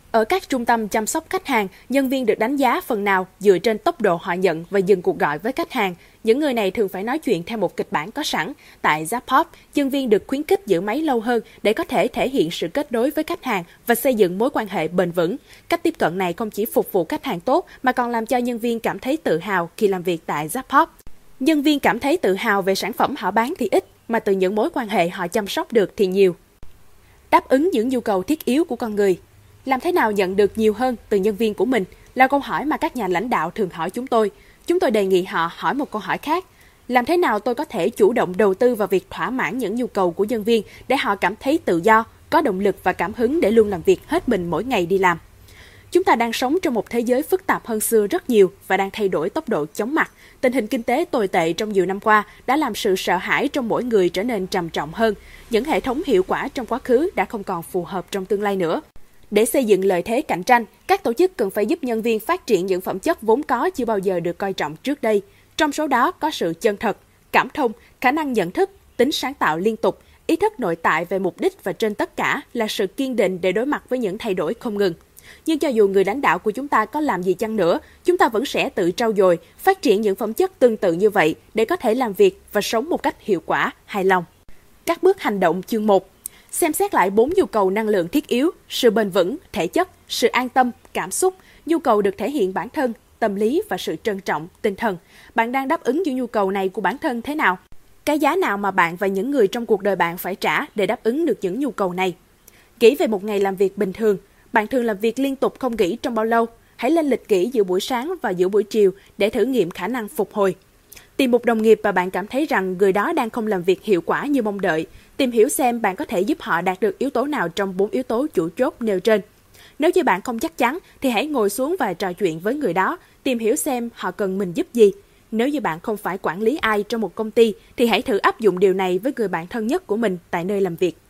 [SPEAKER 1] Ở các trung tâm chăm sóc khách hàng, nhân viên được đánh giá phần nào dựa trên tốc độ họ nhận và dừng cuộc gọi với khách hàng. Những người này thường phải nói chuyện theo một kịch bản có sẵn. Tại Zappos, nhân viên được khuyến khích giữ máy lâu hơn để có thể thể hiện sự kết nối với khách hàng và xây dựng mối quan hệ bền vững. Cách tiếp cận này không chỉ phục vụ khách hàng tốt mà còn làm cho nhân viên cảm thấy tự hào khi làm việc tại Zappos. Nhân viên cảm thấy tự hào về sản phẩm họ bán thì ít, mà từ những mối quan hệ họ chăm sóc được thì nhiều. Đáp ứng những nhu cầu thiết yếu của con người. Làm thế nào nhận được nhiều hơn từ nhân viên của mình là câu hỏi mà các nhà lãnh đạo thường hỏi chúng tôi. Chúng tôi đề nghị họ hỏi một câu hỏi khác. Làm thế nào tôi có thể chủ động đầu tư vào việc thỏa mãn những nhu cầu của nhân viên để họ cảm thấy tự do, có động lực và cảm hứng để luôn làm việc hết mình mỗi ngày đi làm. Chúng ta đang sống trong một thế giới phức tạp hơn xưa rất nhiều và đang thay đổi tốc độ chóng mặt. Tình hình kinh tế tồi tệ trong nhiều năm qua đã làm sự sợ hãi trong mỗi người trở nên trầm trọng hơn. Những hệ thống hiệu quả trong quá khứ đã không còn phù hợp trong tương lai nữa. Để xây dựng lợi thế cạnh tranh, các tổ chức cần phải giúp nhân viên phát triển những phẩm chất vốn có chưa bao giờ được coi trọng trước đây. Trong số đó có sự chân thật, cảm thông, khả năng nhận thức, tính sáng tạo liên tục, ý thức nội tại về mục đích và trên tất cả là sự kiên định để đối mặt với những thay đổi không ngừng. Nhưng cho dù người lãnh đạo của chúng ta có làm gì chăng nữa, chúng ta vẫn sẽ tự trau dồi, phát triển những phẩm chất tương tự như vậy để có thể làm việc và sống một cách hiệu quả, hài lòng. Các bước hành động chương một. Xem xét lại bốn nhu cầu năng lượng thiết yếu: sự bền vững, thể chất, sự an tâm, cảm xúc, nhu cầu được thể hiện bản thân, tâm lý và sự trân trọng, tinh thần. Bạn đang đáp ứng những nhu cầu này của bản thân thế nào? Cái giá nào mà bạn và những người trong cuộc đời bạn phải trả để đáp ứng được những nhu cầu này? Kỹ về một ngày làm việc bình thường. Bạn thường làm việc liên tục không nghỉ trong bao lâu? Hãy lên lịch kỹ giữa buổi sáng và giữa buổi chiều để thử nghiệm khả năng phục hồi. Tìm một đồng nghiệp và bạn cảm thấy rằng người đó đang không làm việc hiệu quả như mong đợi. Tìm hiểu xem bạn có thể giúp họ đạt được yếu tố nào trong bốn yếu tố chủ chốt nêu trên. Nếu như bạn không chắc chắn thì hãy ngồi xuống và trò chuyện với người đó, tìm hiểu xem họ cần mình giúp gì. Nếu như bạn không phải quản lý ai trong một công ty thì hãy thử áp dụng điều này với người bạn thân nhất của mình tại nơi làm việc.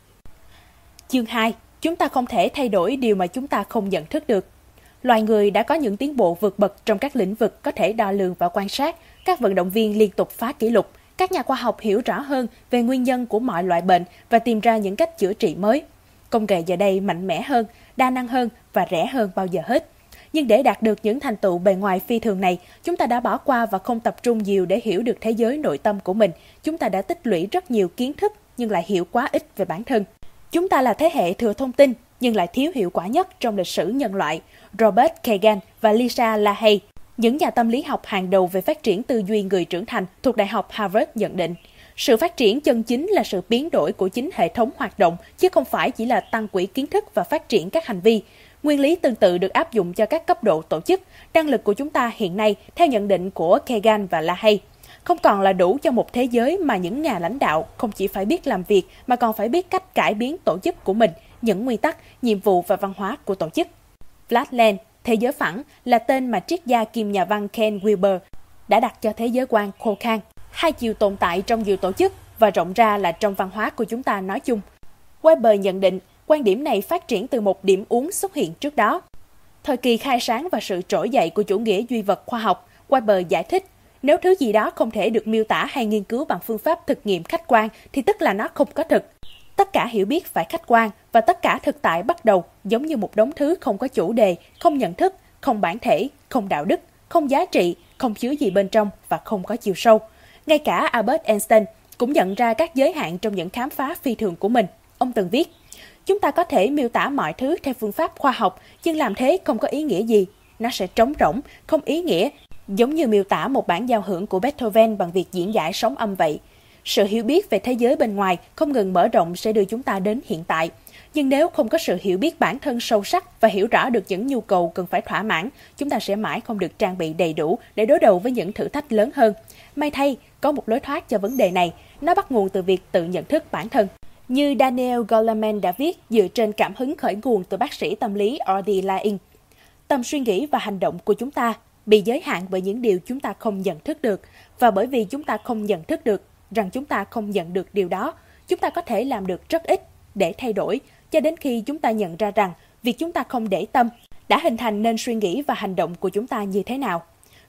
[SPEAKER 1] Chương hai. Chúng ta không thể thay đổi điều mà chúng ta không nhận thức được. Loài người đã có những tiến bộ vượt bậc trong các lĩnh vực có thể đo lường và quan sát. Các vận động viên liên tục phá kỷ lục. Các nhà khoa học hiểu rõ hơn về nguyên nhân của mọi loại bệnh và tìm ra những cách chữa trị mới. Công nghệ giờ đây mạnh mẽ hơn, đa năng hơn và rẻ hơn bao giờ hết. Nhưng để đạt được những thành tựu bề ngoài phi thường này, chúng ta đã bỏ qua và không tập trung nhiều để hiểu được thế giới nội tâm của mình. Chúng ta đã tích lũy rất nhiều kiến thức nhưng lại hiểu quá ít về bản thân. Chúng ta là thế hệ thừa thông tin nhưng lại thiếu hiệu quả nhất trong lịch sử nhân loại. Robert Kagan và Lisa LaHaye, những nhà tâm lý học hàng đầu về phát triển tư duy người trưởng thành thuộc Đại học Harvard nhận định, sự phát triển chân chính là sự biến đổi của chính hệ thống hoạt động, chứ không phải chỉ là tăng quỹ kiến thức và phát triển các hành vi. Nguyên lý tương tự được áp dụng cho các cấp độ tổ chức. Năng lực của chúng ta hiện nay, theo nhận định của Kagan và LaHaye, không còn là đủ cho một thế giới mà những nhà lãnh đạo không chỉ phải biết làm việc mà còn phải biết cách cải biến tổ chức của mình, những nguyên tắc, nhiệm vụ và văn hóa của tổ chức. Flatland, thế giới phẳng, là tên mà triết gia kiêm nhà văn Ken Wilber đã đặt cho thế giới quan khô khan. Hai chiều tồn tại trong nhiều tổ chức và rộng ra là trong văn hóa của chúng ta nói chung. Weber nhận định quan điểm này phát triển từ một điểm uống xuất hiện trước đó. Thời kỳ khai sáng và sự trỗi dậy của chủ nghĩa duy vật khoa học, Weber giải thích, nếu thứ gì đó không thể được miêu tả hay nghiên cứu bằng phương pháp thực nghiệm khách quan thì tức là nó không có thực. Tất cả hiểu biết phải khách quan và tất cả thực tại bắt đầu giống như một đống thứ không có chủ đề, không nhận thức, không bản thể, không đạo đức, không giá trị, không chứa gì bên trong và không có chiều sâu. Ngay cả Albert Einstein cũng nhận ra các giới hạn trong những khám phá phi thường của mình. Ông từng viết, chúng ta có thể miêu tả mọi thứ theo phương pháp khoa học, nhưng làm thế không có ý nghĩa gì. Nó sẽ trống rỗng, không ý nghĩa, giống như miêu tả một bản giao hưởng của Beethoven bằng việc diễn giải sóng âm vậy. Sự hiểu biết về thế giới bên ngoài không ngừng mở rộng sẽ đưa chúng ta đến hiện tại. Nhưng nếu không có sự hiểu biết bản thân sâu sắc và hiểu rõ được những nhu cầu cần phải thỏa mãn, chúng ta sẽ mãi không được trang bị đầy đủ để đối đầu với những thử thách lớn hơn. May thay, có một lối thoát cho vấn đề này. Nó bắt nguồn từ việc tự nhận thức bản thân. Như Daniel Goleman đã viết dựa trên cảm hứng khởi nguồn từ bác sĩ tâm lý R D Laing. Tầm suy nghĩ và hành động của chúng ta bị giới hạn bởi những điều chúng ta không nhận thức được. Và bởi vì chúng ta không nhận thức được rằng chúng ta không nhận được điều đó, chúng ta có thể làm được rất ít để thay đổi, cho đến khi chúng ta nhận ra rằng việc chúng ta không để tâm đã hình thành nên suy nghĩ và hành động của chúng ta như thế nào.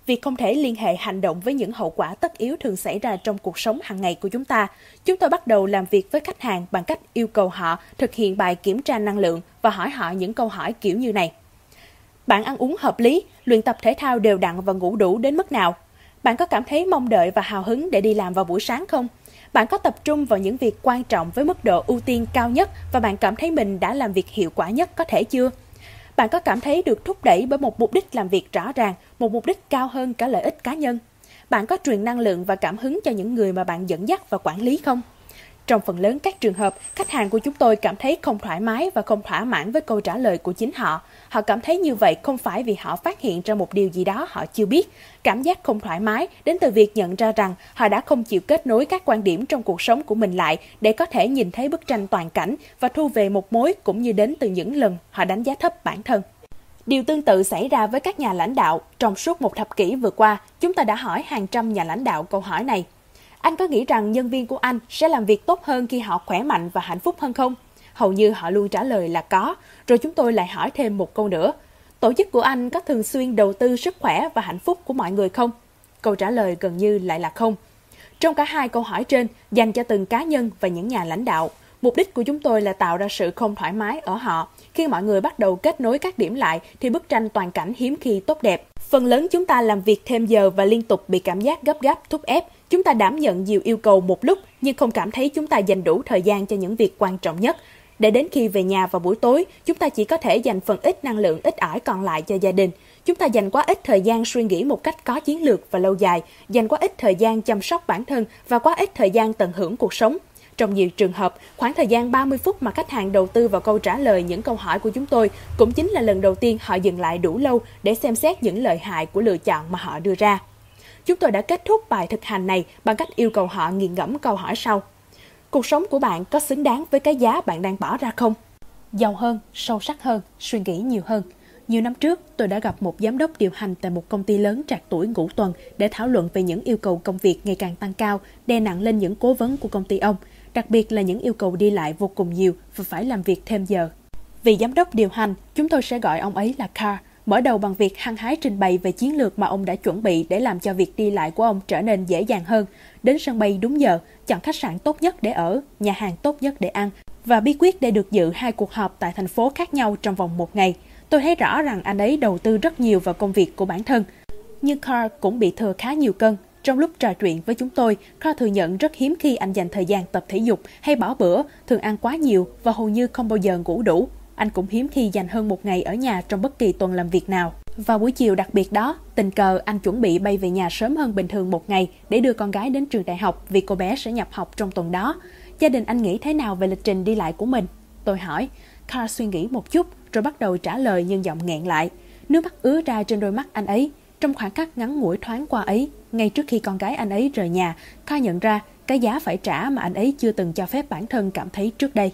[SPEAKER 1] Việc không thể liên hệ hành động với những hậu quả tất yếu thường xảy ra trong cuộc sống hàng ngày của chúng ta, chúng tôi bắt đầu làm việc với khách hàng bằng cách yêu cầu họ thực hiện bài kiểm tra năng lượng và hỏi họ những câu hỏi kiểu như này. Bạn ăn uống hợp lý, luyện tập thể thao đều đặn và ngủ đủ đến mức nào? Bạn có cảm thấy mong đợi và hào hứng để đi làm vào buổi sáng không? Bạn có tập trung vào những việc quan trọng với mức độ ưu tiên cao nhất và bạn cảm thấy mình đã làm việc hiệu quả nhất có thể chưa? Bạn có cảm thấy được thúc đẩy bởi một mục đích làm việc rõ ràng, một mục đích cao hơn cả lợi ích cá nhân? Bạn có truyền năng lượng và cảm hứng cho những người mà bạn dẫn dắt và quản lý không? Trong phần lớn các trường hợp, khách hàng của chúng tôi cảm thấy không thoải mái và không thỏa mãn với câu trả lời của chính họ. Họ cảm thấy như vậy không phải vì họ phát hiện ra một điều gì đó họ chưa biết. Cảm giác không thoải mái đến từ việc nhận ra rằng họ đã không chịu kết nối các quan điểm trong cuộc sống của mình lại để có thể nhìn thấy bức tranh toàn cảnh và thu về một mối, cũng như đến từ những lần họ đánh giá thấp bản thân. Điều tương tự xảy ra với các nhà lãnh đạo. Trong suốt một thập kỷ vừa qua, chúng ta đã hỏi hàng trăm nhà lãnh đạo câu hỏi này. Anh có nghĩ rằng nhân viên của anh sẽ làm việc tốt hơn khi họ khỏe mạnh và hạnh phúc hơn không? Hầu như họ luôn trả lời là có. Rồi chúng tôi lại hỏi thêm một câu nữa. Tổ chức của anh có thường xuyên đầu tư sức khỏe và hạnh phúc của mọi người không? Câu trả lời gần như lại là không. Trong cả hai câu hỏi trên, dành cho từng cá nhân và những nhà lãnh đạo, mục đích của chúng tôi là tạo ra sự không thoải mái ở họ. Khi mọi người bắt đầu kết nối các điểm lại thì bức tranh toàn cảnh hiếm khi tốt đẹp. Phần lớn chúng ta làm việc thêm giờ và liên tục bị cảm giác gấp gáp, thúc ép. Chúng ta đảm nhận nhiều yêu cầu một lúc nhưng không cảm thấy chúng ta dành đủ thời gian cho những việc quan trọng nhất. Để đến khi về nhà vào buổi tối, chúng ta chỉ có thể dành phần ít năng lượng ít ỏi còn lại cho gia đình. Chúng ta dành quá ít thời gian suy nghĩ một cách có chiến lược và lâu dài, dành quá ít thời gian chăm sóc bản thân và quá ít thời gian tận hưởng cuộc sống. Trong nhiều trường hợp, khoảng thời gian ba mươi phút mà khách hàng đầu tư vào câu trả lời những câu hỏi của chúng tôi cũng chính là lần đầu tiên họ dừng lại đủ lâu để xem xét những lợi hại của lựa chọn mà họ đưa ra. Chúng tôi đã kết thúc bài thực hành này bằng cách yêu cầu họ nghiền ngẫm câu hỏi sau. Cuộc sống của bạn có xứng đáng với cái giá bạn đang bỏ ra không? Giàu hơn, sâu sắc hơn, suy nghĩ nhiều hơn. Nhiều năm trước, tôi đã gặp một giám đốc điều hành tại một công ty lớn trạc tuổi ngũ tuần để thảo luận về những yêu cầu công việc ngày càng tăng cao, đè nặng lên những cố vấn của công ty ông, đặc biệt là những yêu cầu đi lại vô cùng nhiều và phải làm việc thêm giờ. Vì giám đốc điều hành, chúng tôi sẽ gọi ông ấy là Carl, mở đầu bằng việc hăng hái trình bày về chiến lược mà ông đã chuẩn bị để làm cho việc đi lại của ông trở nên dễ dàng hơn, đến sân bay đúng giờ, chọn khách sạn tốt nhất để ở, nhà hàng tốt nhất để ăn, và bí quyết để được dự hai cuộc họp tại thành phố khác nhau trong vòng một ngày. Tôi thấy rõ rằng anh ấy đầu tư rất nhiều vào công việc của bản thân. Nhưng Carl cũng bị thừa khá nhiều cân. Trong lúc trò chuyện với chúng tôi, Carl thừa nhận rất hiếm khi anh dành thời gian tập thể dục hay bỏ bữa, thường ăn quá nhiều và hầu như không bao giờ ngủ đủ. Anh cũng hiếm khi dành hơn một ngày ở nhà trong bất kỳ tuần làm việc nào. Vào buổi chiều đặc biệt đó, tình cờ anh chuẩn bị bay về nhà sớm hơn bình thường một ngày để đưa con gái đến trường đại học vì cô bé sẽ nhập học trong tuần đó. Gia đình anh nghĩ thế nào về lịch trình đi lại của mình? Tôi hỏi. Carl suy nghĩ một chút rồi bắt đầu trả lời nhưng giọng nghẹn lại. Nước mắt ứa ra trên đôi mắt anh ấy. Trong khoảng khắc ngắn ngủi thoáng qua ấy, ngay trước khi con gái anh ấy rời nhà, Carl nhận ra cái giá phải trả mà anh ấy chưa từng cho phép bản thân cảm thấy trước đây.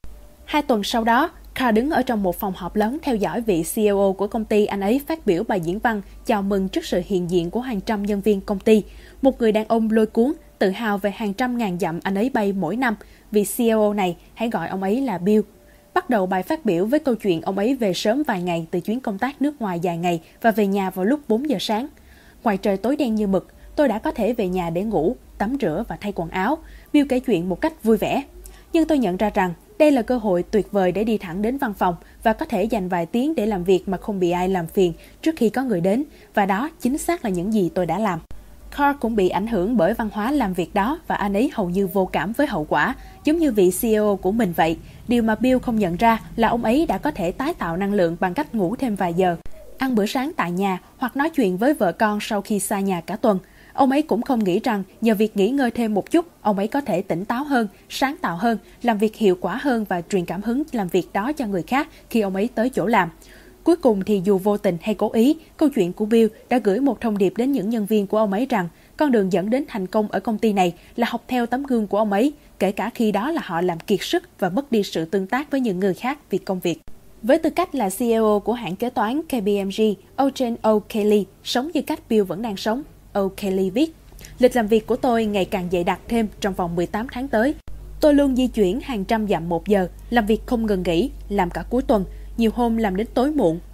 [SPEAKER 1] Hai tuần sau đó, Carl đứng ở trong một phòng họp lớn theo dõi vị xê e ô của công ty anh ấy phát biểu bài diễn văn chào mừng trước sự hiện diện của hàng trăm nhân viên công ty. Một người đàn ông lôi cuốn, tự hào về hàng trăm ngàn dặm anh ấy bay mỗi năm. Vị xê e ô này, hãy gọi ông ấy là Bill. Bắt đầu bài phát biểu với câu chuyện ông ấy về sớm vài ngày từ chuyến công tác nước ngoài dài ngày và về nhà vào lúc bốn giờ sáng. Ngoài trời tối đen như mực, tôi đã có thể về nhà để ngủ, tắm rửa và thay quần áo. Bill kể chuyện một cách vui vẻ. Nhưng tôi nhận ra rằng đây là cơ hội tuyệt vời để đi thẳng đến văn phòng và có thể dành vài tiếng để làm việc mà không bị ai làm phiền trước khi có người đến, và đó chính xác là những gì tôi đã làm. Carl cũng bị ảnh hưởng bởi văn hóa làm việc đó và anh ấy hầu như vô cảm với hậu quả, giống như vị xê e ô của mình vậy. Điều mà Bill không nhận ra là ông ấy đã có thể tái tạo năng lượng bằng cách ngủ thêm vài giờ, ăn bữa sáng tại nhà hoặc nói chuyện với vợ con sau khi xa nhà cả tuần. Ông ấy cũng không nghĩ rằng nhờ việc nghỉ ngơi thêm một chút, ông ấy có thể tỉnh táo hơn, sáng tạo hơn, làm việc hiệu quả hơn và truyền cảm hứng làm việc đó cho người khác khi ông ấy tới chỗ làm. Cuối cùng thì dù vô tình hay cố ý, câu chuyện của Bill đã gửi một thông điệp đến những nhân viên của ông ấy rằng con đường dẫn đến thành công ở công ty này là học theo tấm gương của ông ấy, kể cả khi đó là họ làm kiệt sức và mất đi sự tương tác với những người khác vì công việc. Với tư cách là xê e ô của hãng kế toán K P M G, Eugene O'Kelly sống như cách Bill vẫn đang sống. O'Kelly viết, lịch làm việc của tôi ngày càng dày đặc thêm trong vòng mười tám tháng tới. Tôi luôn di chuyển hàng trăm dặm một giờ, làm việc không ngừng nghỉ, làm cả cuối tuần, nhiều hôm làm đến tối muộn.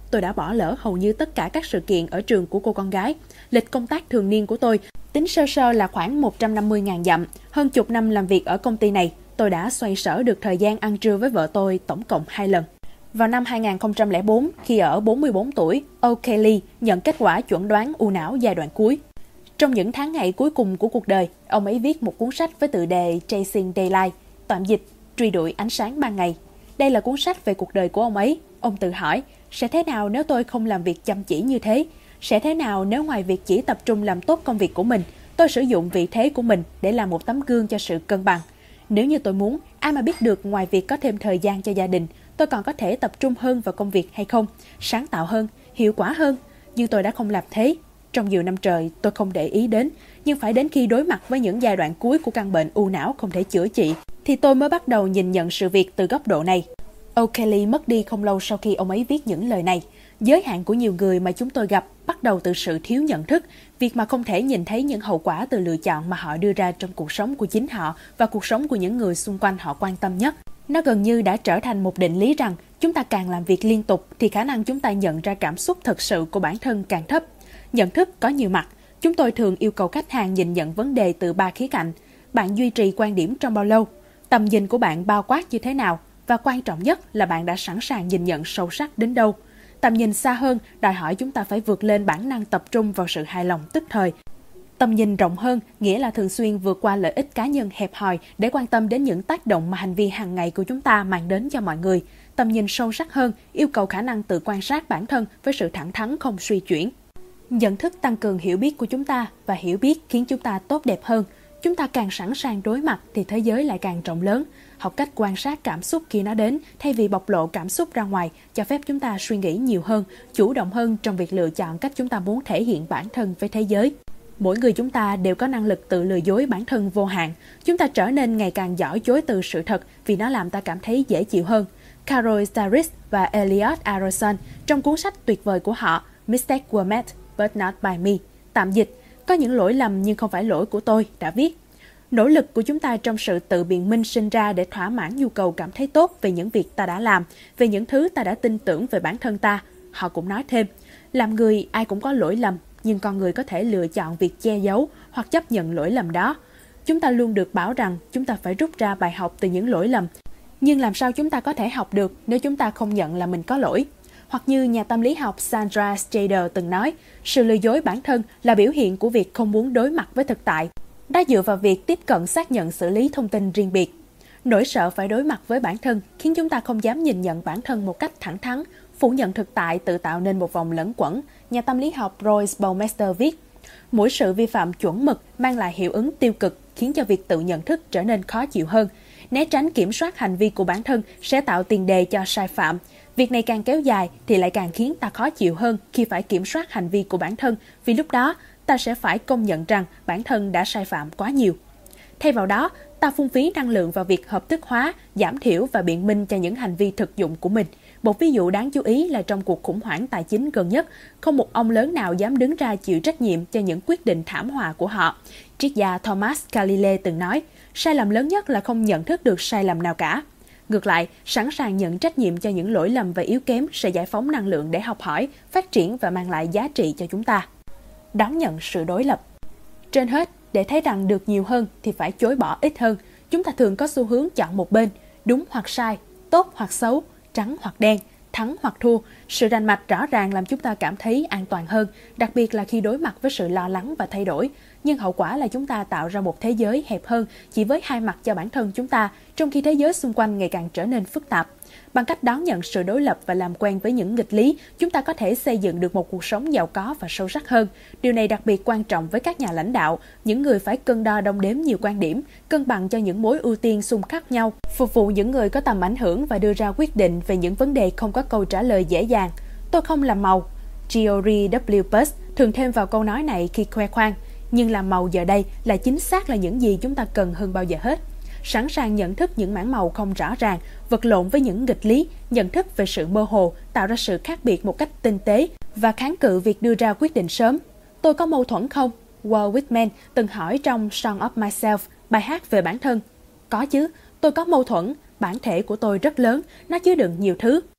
[SPEAKER 1] tôi đã bỏ lỡ hầu như tất cả các sự kiện ở trường của cô con gái. Lịch công tác thường niên của tôi tính sơ sơ là khoảng một trăm năm mươi nghìn dặm. Hơn chục năm làm việc ở công ty này, tôi đã xoay sở được thời gian ăn trưa với vợ tôi tổng cộng hai lần. Vào năm hai nghìn không trăm lẻ bốn, khi ở bốn mươi bốn tuổi, O'Kelly nhận kết quả chẩn đoán u não giai đoạn cuối. Trong những tháng ngày cuối cùng của cuộc đời, ông ấy viết một cuốn sách với tựa đề Chasing Daylight, tạm dịch, truy đuổi ánh sáng ban ngày. Đây là cuốn sách về cuộc đời của ông ấy. Ông tự hỏi, sẽ thế nào nếu tôi không làm việc chăm chỉ như thế? Sẽ thế nào nếu ngoài việc chỉ tập trung làm tốt công việc của mình, tôi sử dụng vị thế của mình để làm một tấm gương cho sự cân bằng? Nếu như tôi muốn, ai mà biết được ngoài việc có thêm thời gian cho gia đình, tôi còn có thể tập trung hơn vào công việc hay không, sáng tạo hơn, hiệu quả hơn. Nhưng tôi đã không làm thế. Trong nhiều năm trời, tôi không để ý đến, nhưng phải đến khi đối mặt với những giai đoạn cuối của căn bệnh u não không thể chữa trị, thì tôi mới bắt đầu nhìn nhận sự việc từ góc độ này. O'Kelly mất đi không lâu sau khi ông ấy viết những lời này. Giới hạn của nhiều người mà chúng tôi gặp bắt đầu từ sự thiếu nhận thức, việc mà không thể nhìn thấy những hậu quả từ lựa chọn mà họ đưa ra trong cuộc sống của chính họ và cuộc sống của những người xung quanh họ quan tâm nhất. Nó gần như đã trở thành một định lý rằng chúng ta càng làm việc liên tục thì khả năng chúng ta nhận ra cảm xúc thực sự của bản thân càng thấp. Nhận thức có nhiều mặt. Chúng tôi thường yêu cầu khách hàng nhìn nhận vấn đề từ ba khía cạnh. Bạn duy trì quan điểm trong bao lâu? Tầm nhìn của bạn bao quát như thế nào? Và quan trọng nhất là bạn đã sẵn sàng nhìn nhận sâu sắc đến đâu? Tầm nhìn xa hơn đòi hỏi chúng ta phải vượt lên bản năng tập trung vào sự hài lòng tức thời. Tầm nhìn rộng hơn nghĩa là thường xuyên vượt qua lợi ích cá nhân hẹp hòi để quan tâm đến những tác động mà hành vi hàng ngày của chúng ta mang đến cho mọi người. Tầm nhìn sâu sắc hơn yêu cầu khả năng tự quan sát bản thân với sự thẳng thắn không suy chuyển. Nhận thức tăng cường hiểu biết của chúng ta và hiểu biết khiến chúng ta tốt đẹp hơn. Chúng ta càng sẵn sàng đối mặt thì thế giới lại càng rộng lớn. Học cách quan sát cảm xúc khi nó đến thay vì bộc lộ cảm xúc ra ngoài cho phép chúng ta suy nghĩ nhiều hơn, chủ động hơn trong việc lựa chọn cách chúng ta muốn thể hiện bản thân với thế giới. Mỗi người chúng ta đều có năng lực tự lừa dối bản thân vô hạn. Chúng ta trở nên ngày càng giỏi chối từ sự thật vì nó làm ta cảm thấy dễ chịu hơn. Carol Starris và Elliot Aronson trong cuốn sách tuyệt vời của họ Mistakes Were Made But Not By Me, tạm dịch, có những lỗi lầm nhưng không phải lỗi của tôi, đã viết. Nỗ lực của chúng ta trong sự tự biện minh sinh ra để thỏa mãn nhu cầu cảm thấy tốt về những việc ta đã làm, về những thứ ta đã tin tưởng về bản thân ta. Họ cũng nói thêm, làm người ai cũng có lỗi lầm, nhưng con người có thể lựa chọn việc che giấu hoặc chấp nhận lỗi lầm đó. Chúng ta luôn được bảo rằng chúng ta phải rút ra bài học từ những lỗi lầm. Nhưng làm sao chúng ta có thể học được nếu chúng ta không nhận là mình có lỗi? Hoặc như nhà tâm lý học Sandra Shader từng nói, sự lừa dối bản thân là biểu hiện của việc không muốn đối mặt với thực tại. Đã dựa vào việc tiếp cận xác nhận xử lý thông tin riêng biệt. Nỗi sợ phải đối mặt với bản thân khiến chúng ta không dám nhìn nhận bản thân một cách thẳng thắn, phủ nhận thực tại tự tạo nên một vòng lẫn quẩn. Nhà tâm lý học Royce Baumeister viết, mỗi sự vi phạm chuẩn mực mang lại hiệu ứng tiêu cực khiến cho việc tự nhận thức trở nên khó chịu hơn. Né tránh kiểm soát hành vi của bản thân sẽ tạo tiền đề cho sai phạm. Việc này càng kéo dài thì lại càng khiến ta khó chịu hơn khi phải kiểm soát hành vi của bản thân, vì lúc đó ta sẽ phải công nhận rằng bản thân đã sai phạm quá nhiều. Thay vào đó, ta phung phí năng lượng vào việc hợp thức hóa, giảm thiểu và biện minh cho những hành vi thực dụng của mình. Một ví dụ đáng chú ý là trong cuộc khủng hoảng tài chính gần nhất, không một ông lớn nào dám đứng ra chịu trách nhiệm cho những quyết định thảm họa của họ. Triết gia Thomas Carlyle từng nói, sai lầm lớn nhất là không nhận thức được sai lầm nào cả. Ngược lại, sẵn sàng nhận trách nhiệm cho những lỗi lầm và yếu kém sẽ giải phóng năng lượng để học hỏi, phát triển và mang lại giá trị cho chúng ta. Đón nhận sự đối lập. Trên hết, để thấy rằng được nhiều hơn thì phải chối bỏ ít hơn. Chúng ta thường có xu hướng chọn một bên, đúng hoặc sai, tốt hoặc xấu, trắng hoặc đen, thắng hoặc thua. Sự rành mạch rõ ràng làm chúng ta cảm thấy an toàn hơn, đặc biệt là khi đối mặt với sự lo lắng và thay đổi. Nhưng hậu quả là chúng ta tạo ra một thế giới hẹp hơn chỉ với hai mặt cho bản thân chúng ta, trong khi thế giới xung quanh ngày càng trở nên phức tạp. Bằng cách đón nhận sự đối lập và làm quen với những nghịch lý, chúng ta có thể xây dựng được một cuộc sống giàu có và sâu sắc hơn. Điều này đặc biệt quan trọng với các nhà lãnh đạo, những người phải cân đo đong đếm nhiều quan điểm, cân bằng cho những mối ưu tiên xung khắc nhau, phục vụ những người có tầm ảnh hưởng và đưa ra quyết định về những vấn đề không có câu trả lời dễ dàng. Tôi không làm màu. George W. Bush thường thêm vào câu nói này khi khoe khoang, nhưng làm màu giờ đây là chính xác là những gì chúng ta cần hơn bao giờ hết. Sẵn sàng nhận thức những mảng màu không rõ ràng, vật lộn với những nghịch lý, nhận thức về sự mơ hồ, tạo ra sự khác biệt một cách tinh tế và kháng cự việc đưa ra quyết định sớm. Tôi có mâu thuẫn không? Walt Whitman từng hỏi trong Song of Myself, bài hát về bản thân. Có chứ, tôi có mâu thuẫn, bản thể của tôi rất lớn, nó chứa đựng nhiều thứ.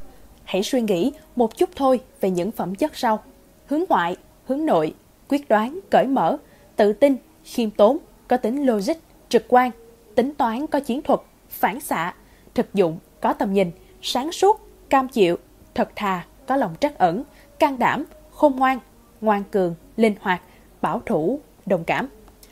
[SPEAKER 1] hãy suy nghĩ một chút thôi về những phẩm chất sau: hướng ngoại, hướng nội, quyết đoán, cởi mở, tự tin, khiêm tốn, có tính logic, trực quan, tính toán, có chiến thuật, phản xạ, thực dụng, có tầm nhìn, sáng suốt, cam chịu, thật thà, có lòng trắc ẩn, can đảm, khôn ngoan, ngoan cường, linh hoạt, bảo thủ, đồng cảm.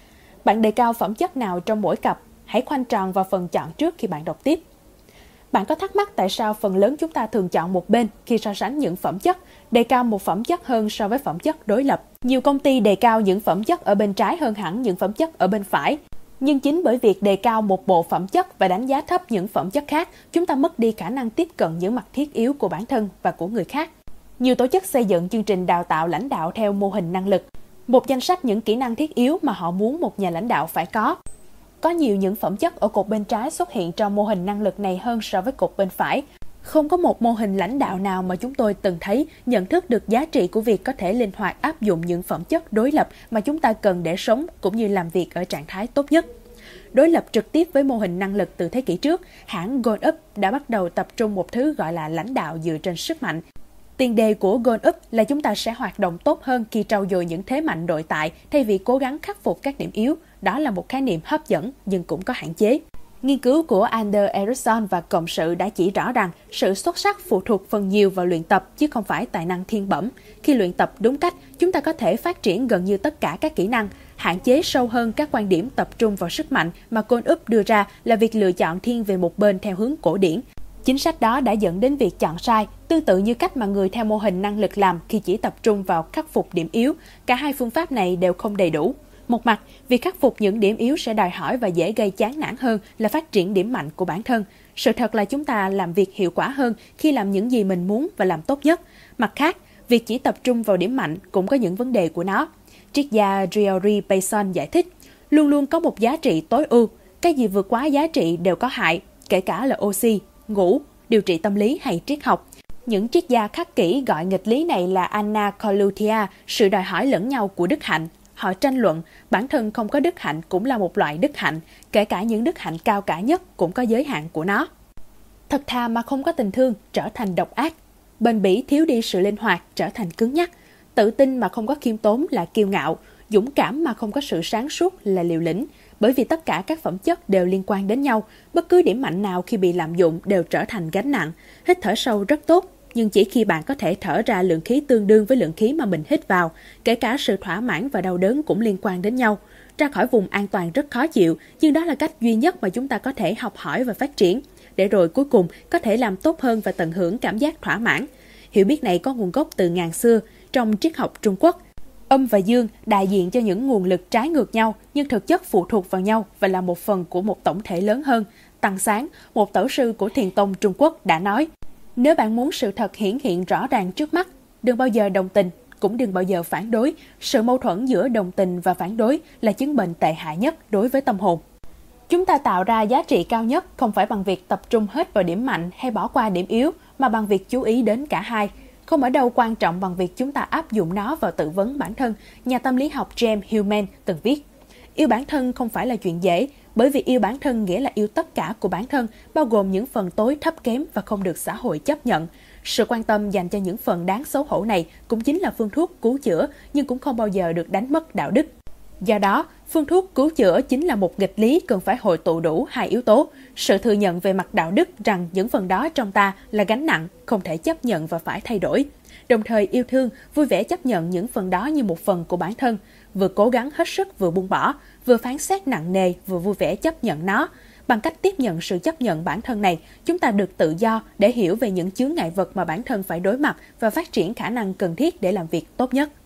[SPEAKER 1] Bạn đề cao phẩm chất nào trong mỗi cặp? Hãy khoanh tròn vào phần chọn trước khi bạn đọc tiếp. Bạn có thắc mắc tại sao phần lớn chúng ta thường chọn một bên khi so sánh những phẩm chất, đề cao một phẩm chất hơn so với phẩm chất đối lập? Nhiều công ty đề cao những phẩm chất ở bên trái hơn hẳn những phẩm chất ở bên phải. Nhưng chính bởi việc đề cao một bộ phẩm chất và đánh giá thấp những phẩm chất khác, chúng ta mất đi khả năng tiếp cận những mặt thiết yếu của bản thân và của người khác. Nhiều tổ chức xây dựng chương trình đào tạo lãnh đạo theo mô hình năng lực, một danh sách những kỹ năng thiết yếu mà họ muốn một nhà lãnh đạo phải có. Có nhiều những phẩm chất ở cột bên trái xuất hiện trong mô hình năng lực này hơn so với cột bên phải. Không có một mô hình lãnh đạo nào mà chúng tôi từng thấy nhận thức được giá trị của việc có thể linh hoạt áp dụng những phẩm chất đối lập mà chúng ta cần để sống cũng như làm việc ở trạng thái tốt nhất. Đối lập trực tiếp với mô hình năng lực từ thế kỷ trước, hãng GoldUp đã bắt đầu tập trung một thứ gọi là lãnh đạo dựa trên sức mạnh. Tiền đề của GoldUp là chúng ta sẽ hoạt động tốt hơn khi trau dồi những thế mạnh nội tại thay vì cố gắng khắc phục các điểm yếu. Đó là một khái niệm hấp dẫn nhưng cũng có hạn chế. Nghiên cứu của Anders Ericsson và cộng sự đã chỉ rõ rằng sự xuất sắc phụ thuộc phần nhiều vào luyện tập chứ không phải tài năng thiên bẩm. Khi luyện tập đúng cách, chúng ta có thể phát triển gần như tất cả các kỹ năng. Hạn chế sâu hơn các quan điểm tập trung vào sức mạnh mà GoldUp đưa ra là việc lựa chọn thiên về một bên theo hướng cổ điển. Chính sách đó đã dẫn đến việc chọn sai, tương tự như cách mà người theo mô hình năng lực làm khi chỉ tập trung vào khắc phục điểm yếu. Cả hai phương pháp này đều không đầy đủ. Một mặt, việc khắc phục những điểm yếu sẽ đòi hỏi và dễ gây chán nản hơn là phát triển điểm mạnh của bản thân. Sự thật là chúng ta làm việc hiệu quả hơn khi làm những gì mình muốn và làm tốt nhất. Mặt khác, việc chỉ tập trung vào điểm mạnh cũng có những vấn đề của nó. Triết gia Gregory Bateson giải thích, luôn luôn có một giá trị tối ưu. Cái gì vượt quá giá trị đều có hại, kể cả là oxy, ngủ, điều trị tâm lý hay triết học. Những triết gia khắc kỷ gọi nghịch lý này là anakolutia, sự đòi hỏi lẫn nhau của đức hạnh. Họ tranh luận, bản thân không có đức hạnh cũng là một loại đức hạnh, kể cả những đức hạnh cao cả nhất cũng có giới hạn của nó. Thật thà mà không có tình thương trở thành độc ác, bền bỉ thiếu đi sự linh hoạt trở thành cứng nhắc, tự tin mà không có khiêm tốn là kiêu ngạo, dũng cảm mà không có sự sáng suốt là liều lĩnh. Bởi vì tất cả các phẩm chất đều liên quan đến nhau, bất cứ điểm mạnh nào khi bị lạm dụng đều trở thành gánh nặng. Hít thở sâu rất tốt, nhưng chỉ khi bạn có thể thở ra lượng khí tương đương với lượng khí mà mình hít vào, kể cả sự thỏa mãn và đau đớn cũng liên quan đến nhau. Ra khỏi vùng an toàn rất khó chịu, nhưng đó là cách duy nhất mà chúng ta có thể học hỏi và phát triển, để rồi cuối cùng có thể làm tốt hơn và tận hưởng cảm giác thỏa mãn. Hiểu biết này có nguồn gốc từ ngàn xưa, trong triết học Trung Quốc. Âm và dương đại diện cho những nguồn lực trái ngược nhau nhưng thực chất phụ thuộc vào nhau và là một phần của một tổng thể lớn hơn. Tăng Sáng, một tổ sư của Thiền tông Trung Quốc đã nói, nếu bạn muốn sự thật hiển hiện rõ ràng trước mắt, đừng bao giờ đồng tình, cũng đừng bao giờ phản đối. Sự mâu thuẫn giữa đồng tình và phản đối là chứng bệnh tệ hại nhất đối với tâm hồn. Chúng ta tạo ra giá trị cao nhất không phải bằng việc tập trung hết vào điểm mạnh hay bỏ qua điểm yếu, mà bằng việc chú ý đến cả hai. Không ở đâu quan trọng bằng việc chúng ta áp dụng nó vào tự vấn bản thân, nhà tâm lý học James Hillman từng viết. Yêu bản thân không phải là chuyện dễ, bởi vì yêu bản thân nghĩa là yêu tất cả của bản thân, bao gồm những phần tối thấp kém và không được xã hội chấp nhận. Sự quan tâm dành cho những phần đáng xấu hổ này cũng chính là phương thuốc cứu chữa, nhưng cũng không bao giờ được đánh mất đạo đức. Do đó, phương thuốc cứu chữa chính là một nghịch lý cần phải hội tụ đủ hai yếu tố. Sự thừa nhận về mặt đạo đức rằng những phần đó trong ta là gánh nặng, không thể chấp nhận và phải thay đổi. Đồng thời yêu thương, vui vẻ chấp nhận những phần đó như một phần của bản thân, vừa cố gắng hết sức vừa buông bỏ, vừa phán xét nặng nề vừa vui vẻ chấp nhận nó. Bằng cách tiếp nhận sự chấp nhận bản thân này, chúng ta được tự do để hiểu về những chướng ngại vật mà bản thân phải đối mặt và phát triển khả năng cần thiết để làm việc tốt nhất.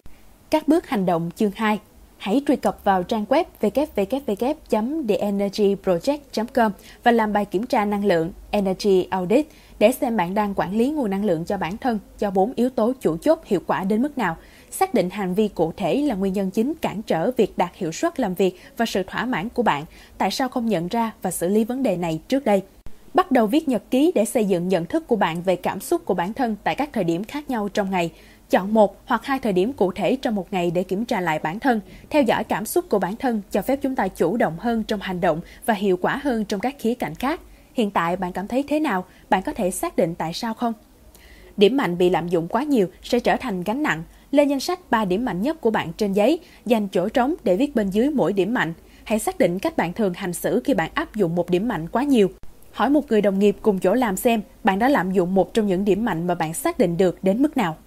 [SPEAKER 1] Các bước hành động chương hai. Hãy truy cập vào trang web w w w chấm the energy project chấm com và làm bài kiểm tra năng lượng Energy Audit để xem bạn đang quản lý nguồn năng lượng cho bản thân cho bốn yếu tố chủ chốt hiệu quả đến mức nào. Xác định hành vi cụ thể là nguyên nhân chính cản trở việc đạt hiệu suất làm việc và sự thỏa mãn của bạn. Tại sao không nhận ra và xử lý vấn đề này trước đây? Bắt đầu viết nhật ký để xây dựng nhận thức của bạn về cảm xúc của bản thân tại các thời điểm khác nhau trong ngày. Chọn một hoặc hai thời điểm cụ thể trong một ngày để kiểm tra lại bản thân. Theo dõi cảm xúc của bản thân cho phép chúng ta chủ động hơn trong hành động và hiệu quả hơn trong các khía cạnh khác. Hiện tại bạn cảm thấy thế nào? Bạn có thể xác định tại sao không? Điểm mạnh bị lạm dụng quá nhiều sẽ trở thành gánh nặng. Lên danh sách ba điểm mạnh nhất của bạn trên giấy, dành chỗ trống để viết bên dưới mỗi điểm mạnh. Hãy xác định cách bạn thường hành xử khi bạn áp dụng một điểm mạnh quá nhiều. Hỏi một người đồng nghiệp cùng chỗ làm xem bạn đã lạm dụng một trong những điểm mạnh mà bạn xác định được đến mức nào.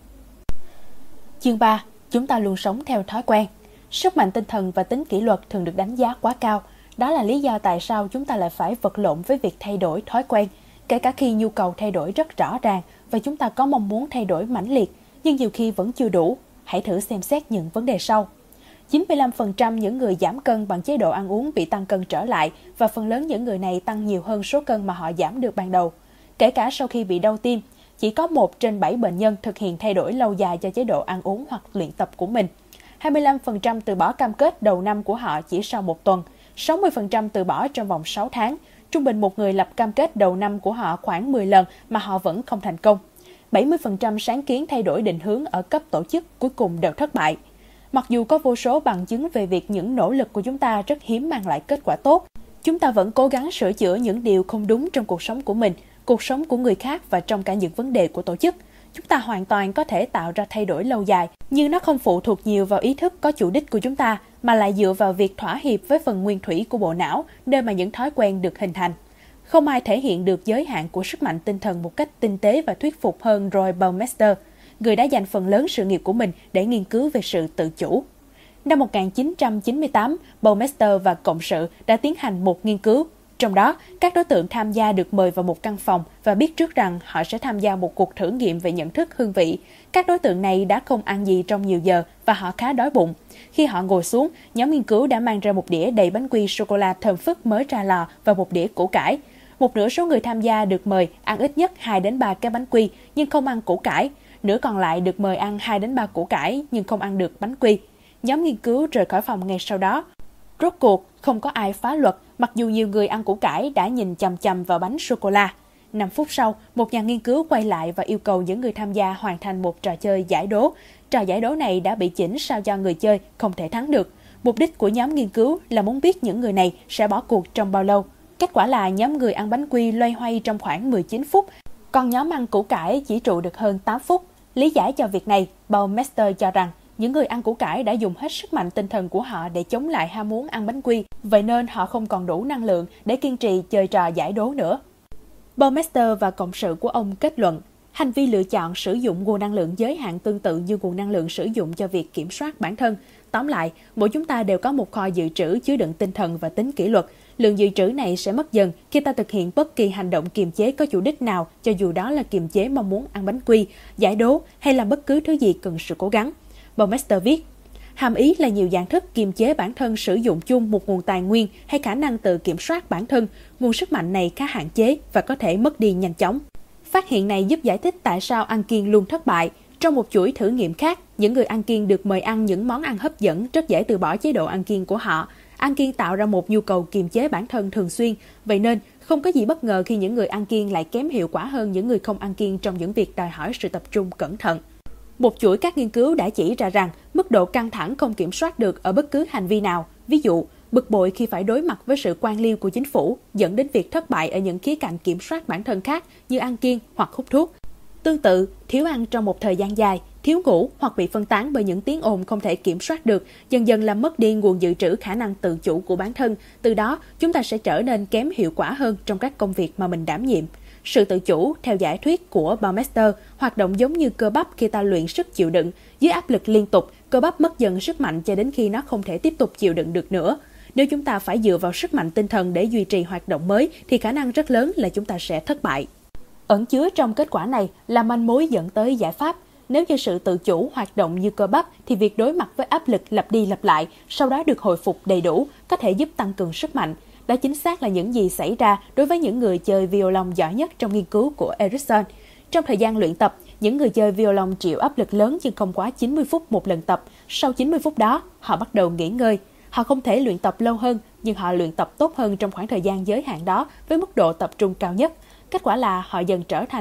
[SPEAKER 1] Chương ba. Chúng ta luôn sống theo thói quen. Sức mạnh tinh thần và tính kỷ luật thường được đánh giá quá cao. Đó là lý do tại sao chúng ta lại phải vật lộn với việc thay đổi thói quen, kể cả khi nhu cầu thay đổi rất rõ ràng và chúng ta có mong muốn thay đổi mãnh liệt, nhưng nhiều khi vẫn chưa đủ. Hãy thử xem xét những vấn đề sau. chín mươi lăm phần trăm những người giảm cân bằng chế độ ăn uống bị tăng cân trở lại và phần lớn những người này tăng nhiều hơn số cân mà họ giảm được ban đầu. Kể cả sau khi bị đau tim, chỉ có một trên bảy bệnh nhân thực hiện thay đổi lâu dài cho chế độ ăn uống hoặc luyện tập của mình. hai mươi lăm phần trăm từ bỏ cam kết đầu năm của họ chỉ sau một tuần, sáu mươi phần trăm từ bỏ trong vòng sáu tháng. Trung bình một người lập cam kết đầu năm của họ khoảng mười lần mà họ vẫn không thành công. bảy mươi phần trăm sáng kiến thay đổi định hướng ở cấp tổ chức cuối cùng đều thất bại. Mặc dù có vô số bằng chứng về việc những nỗ lực của chúng ta rất hiếm mang lại kết quả tốt, chúng ta vẫn cố gắng sửa chữa những điều không đúng trong cuộc sống của mình, cuộc sống của người khác và trong cả những vấn đề của tổ chức. Chúng ta hoàn toàn có thể tạo ra thay đổi lâu dài, nhưng nó không phụ thuộc nhiều vào ý thức có chủ đích của chúng ta, mà lại dựa vào việc thỏa hiệp với phần nguyên thủy của bộ não, nơi mà những thói quen được hình thành. Không ai thể hiện được giới hạn của sức mạnh tinh thần một cách tinh tế và thuyết phục hơn Roy Baumeister, người đã dành phần lớn sự nghiệp của mình để nghiên cứu về sự tự chủ. Năm một nghìn chín trăm chín mươi tám, Baumeister và cộng sự đã tiến hành một nghiên cứu. Trong đó, các đối tượng tham gia được mời vào một căn phòng và biết trước rằng họ sẽ tham gia một cuộc thử nghiệm về nhận thức hương vị. Các đối tượng này đã không ăn gì trong nhiều giờ và họ khá đói bụng. Khi họ ngồi xuống, nhóm nghiên cứu đã mang ra một đĩa đầy bánh quy sô-cô-la thơm phức mới ra lò và một đĩa củ cải. Một nửa số người tham gia được mời ăn ít nhất hai đến ba cái bánh quy nhưng không ăn củ cải. Nửa còn lại được mời ăn hai đến ba củ cải nhưng không ăn được bánh quy. Nhóm nghiên cứu rời khỏi phòng ngay sau đó. Rốt cuộc, không có ai phá luật, mặc dù nhiều người ăn củ cải đã nhìn chằm chằm vào bánh sô-cô-la. năm phút sau, một nhà nghiên cứu quay lại và yêu cầu những người tham gia hoàn thành một trò chơi giải đố. Trò giải đố này đã bị chỉnh sao cho người chơi không thể thắng được. Mục đích của nhóm nghiên cứu là muốn biết những người này sẽ bỏ cuộc trong bao lâu. Kết quả là nhóm người ăn bánh quy loay hoay trong khoảng mười chín phút, còn nhóm ăn củ cải chỉ trụ được hơn tám phút. Lý giải cho việc này, Baumeister cho rằng những người ăn củ cải đã dùng hết sức mạnh tinh thần của họ để chống lại ham muốn ăn bánh quy, vậy nên họ không còn đủ năng lượng để kiên trì chơi trò giải đố nữa. Baumeister và cộng sự của ông kết luận, hành vi lựa chọn sử dụng nguồn năng lượng giới hạn tương tự như nguồn năng lượng sử dụng cho việc kiểm soát bản thân. Tóm lại, mỗi chúng ta đều có một kho dự trữ chứa đựng tinh thần và tính kỷ luật. Lượng dự trữ này sẽ mất dần khi ta thực hiện bất kỳ hành động kiềm chế có chủ đích nào, cho dù đó là kiềm chế mong muốn ăn bánh quy, giải đố hay làm bất cứ thứ gì cần sự cố gắng. Baumeister viết, hàm ý là nhiều dạng thức kiềm chế bản thân sử dụng chung một nguồn tài nguyên hay khả năng tự kiểm soát bản thân. Nguồn sức mạnh này khá hạn chế và có thể mất đi nhanh chóng. Phát hiện này giúp giải thích tại sao ăn kiêng luôn thất bại. Trong một chuỗi thử nghiệm khác, những người ăn kiêng được mời ăn những món ăn hấp dẫn rất dễ từ bỏ chế độ ăn kiêng của họ. Ăn kiêng tạo ra một nhu cầu kiềm chế bản thân thường xuyên, vậy nên không có gì bất ngờ khi những người ăn kiêng lại kém hiệu quả hơn những người không ăn kiêng trong những việc đòi hỏi sự tập trung cẩn thận. Một chuỗi các nghiên cứu đã chỉ ra rằng mức độ căng thẳng không kiểm soát được ở bất cứ hành vi nào, ví dụ bực bội khi phải đối mặt với sự quan liêu của chính phủ, dẫn đến việc thất bại ở những khía cạnh kiểm soát bản thân khác như ăn kiêng hoặc hút thuốc. Tương tự, thiếu ăn trong một thời gian dài, thiếu ngủ hoặc bị phân tán bởi những tiếng ồn không thể kiểm soát được, dần dần làm mất đi nguồn dự trữ khả năng tự chủ của bản thân. Từ đó, chúng ta sẽ trở nên kém hiệu quả hơn trong các công việc mà mình đảm nhiệm. Sự tự chủ, theo giải thuyết của Baumeister, hoạt động giống như cơ bắp khi ta luyện sức chịu đựng. Dưới áp lực liên tục, cơ bắp mất dần sức mạnh cho đến khi nó không thể tiếp tục chịu đựng được nữa. Nếu chúng ta phải dựa vào sức mạnh tinh thần để duy trì hoạt động mới, thì khả năng rất lớn là chúng ta sẽ thất bại. Ẩn chứa trong kết quả này là manh mối dẫn tới giải pháp. Nếu như sự tự chủ hoạt động như cơ bắp, thì việc đối mặt với áp lực lặp đi lặp lại, sau đó được hồi phục đầy đủ, có thể giúp tăng cường sức mạnh. Đó chính xác là những gì xảy ra đối với những người chơi violon giỏi nhất trong nghiên cứu của Erickson. Trong thời gian luyện tập, những người chơi violon chịu áp lực lớn nhưng không quá chín mươi phút một lần tập. Sau chín mươi phút đó, họ bắt đầu nghỉ ngơi. Họ không thể luyện tập lâu hơn, nhưng họ luyện tập tốt hơn trong khoảng thời gian giới hạn đó với mức độ tập trung cao nhất. Kết quả là họ dần trở thành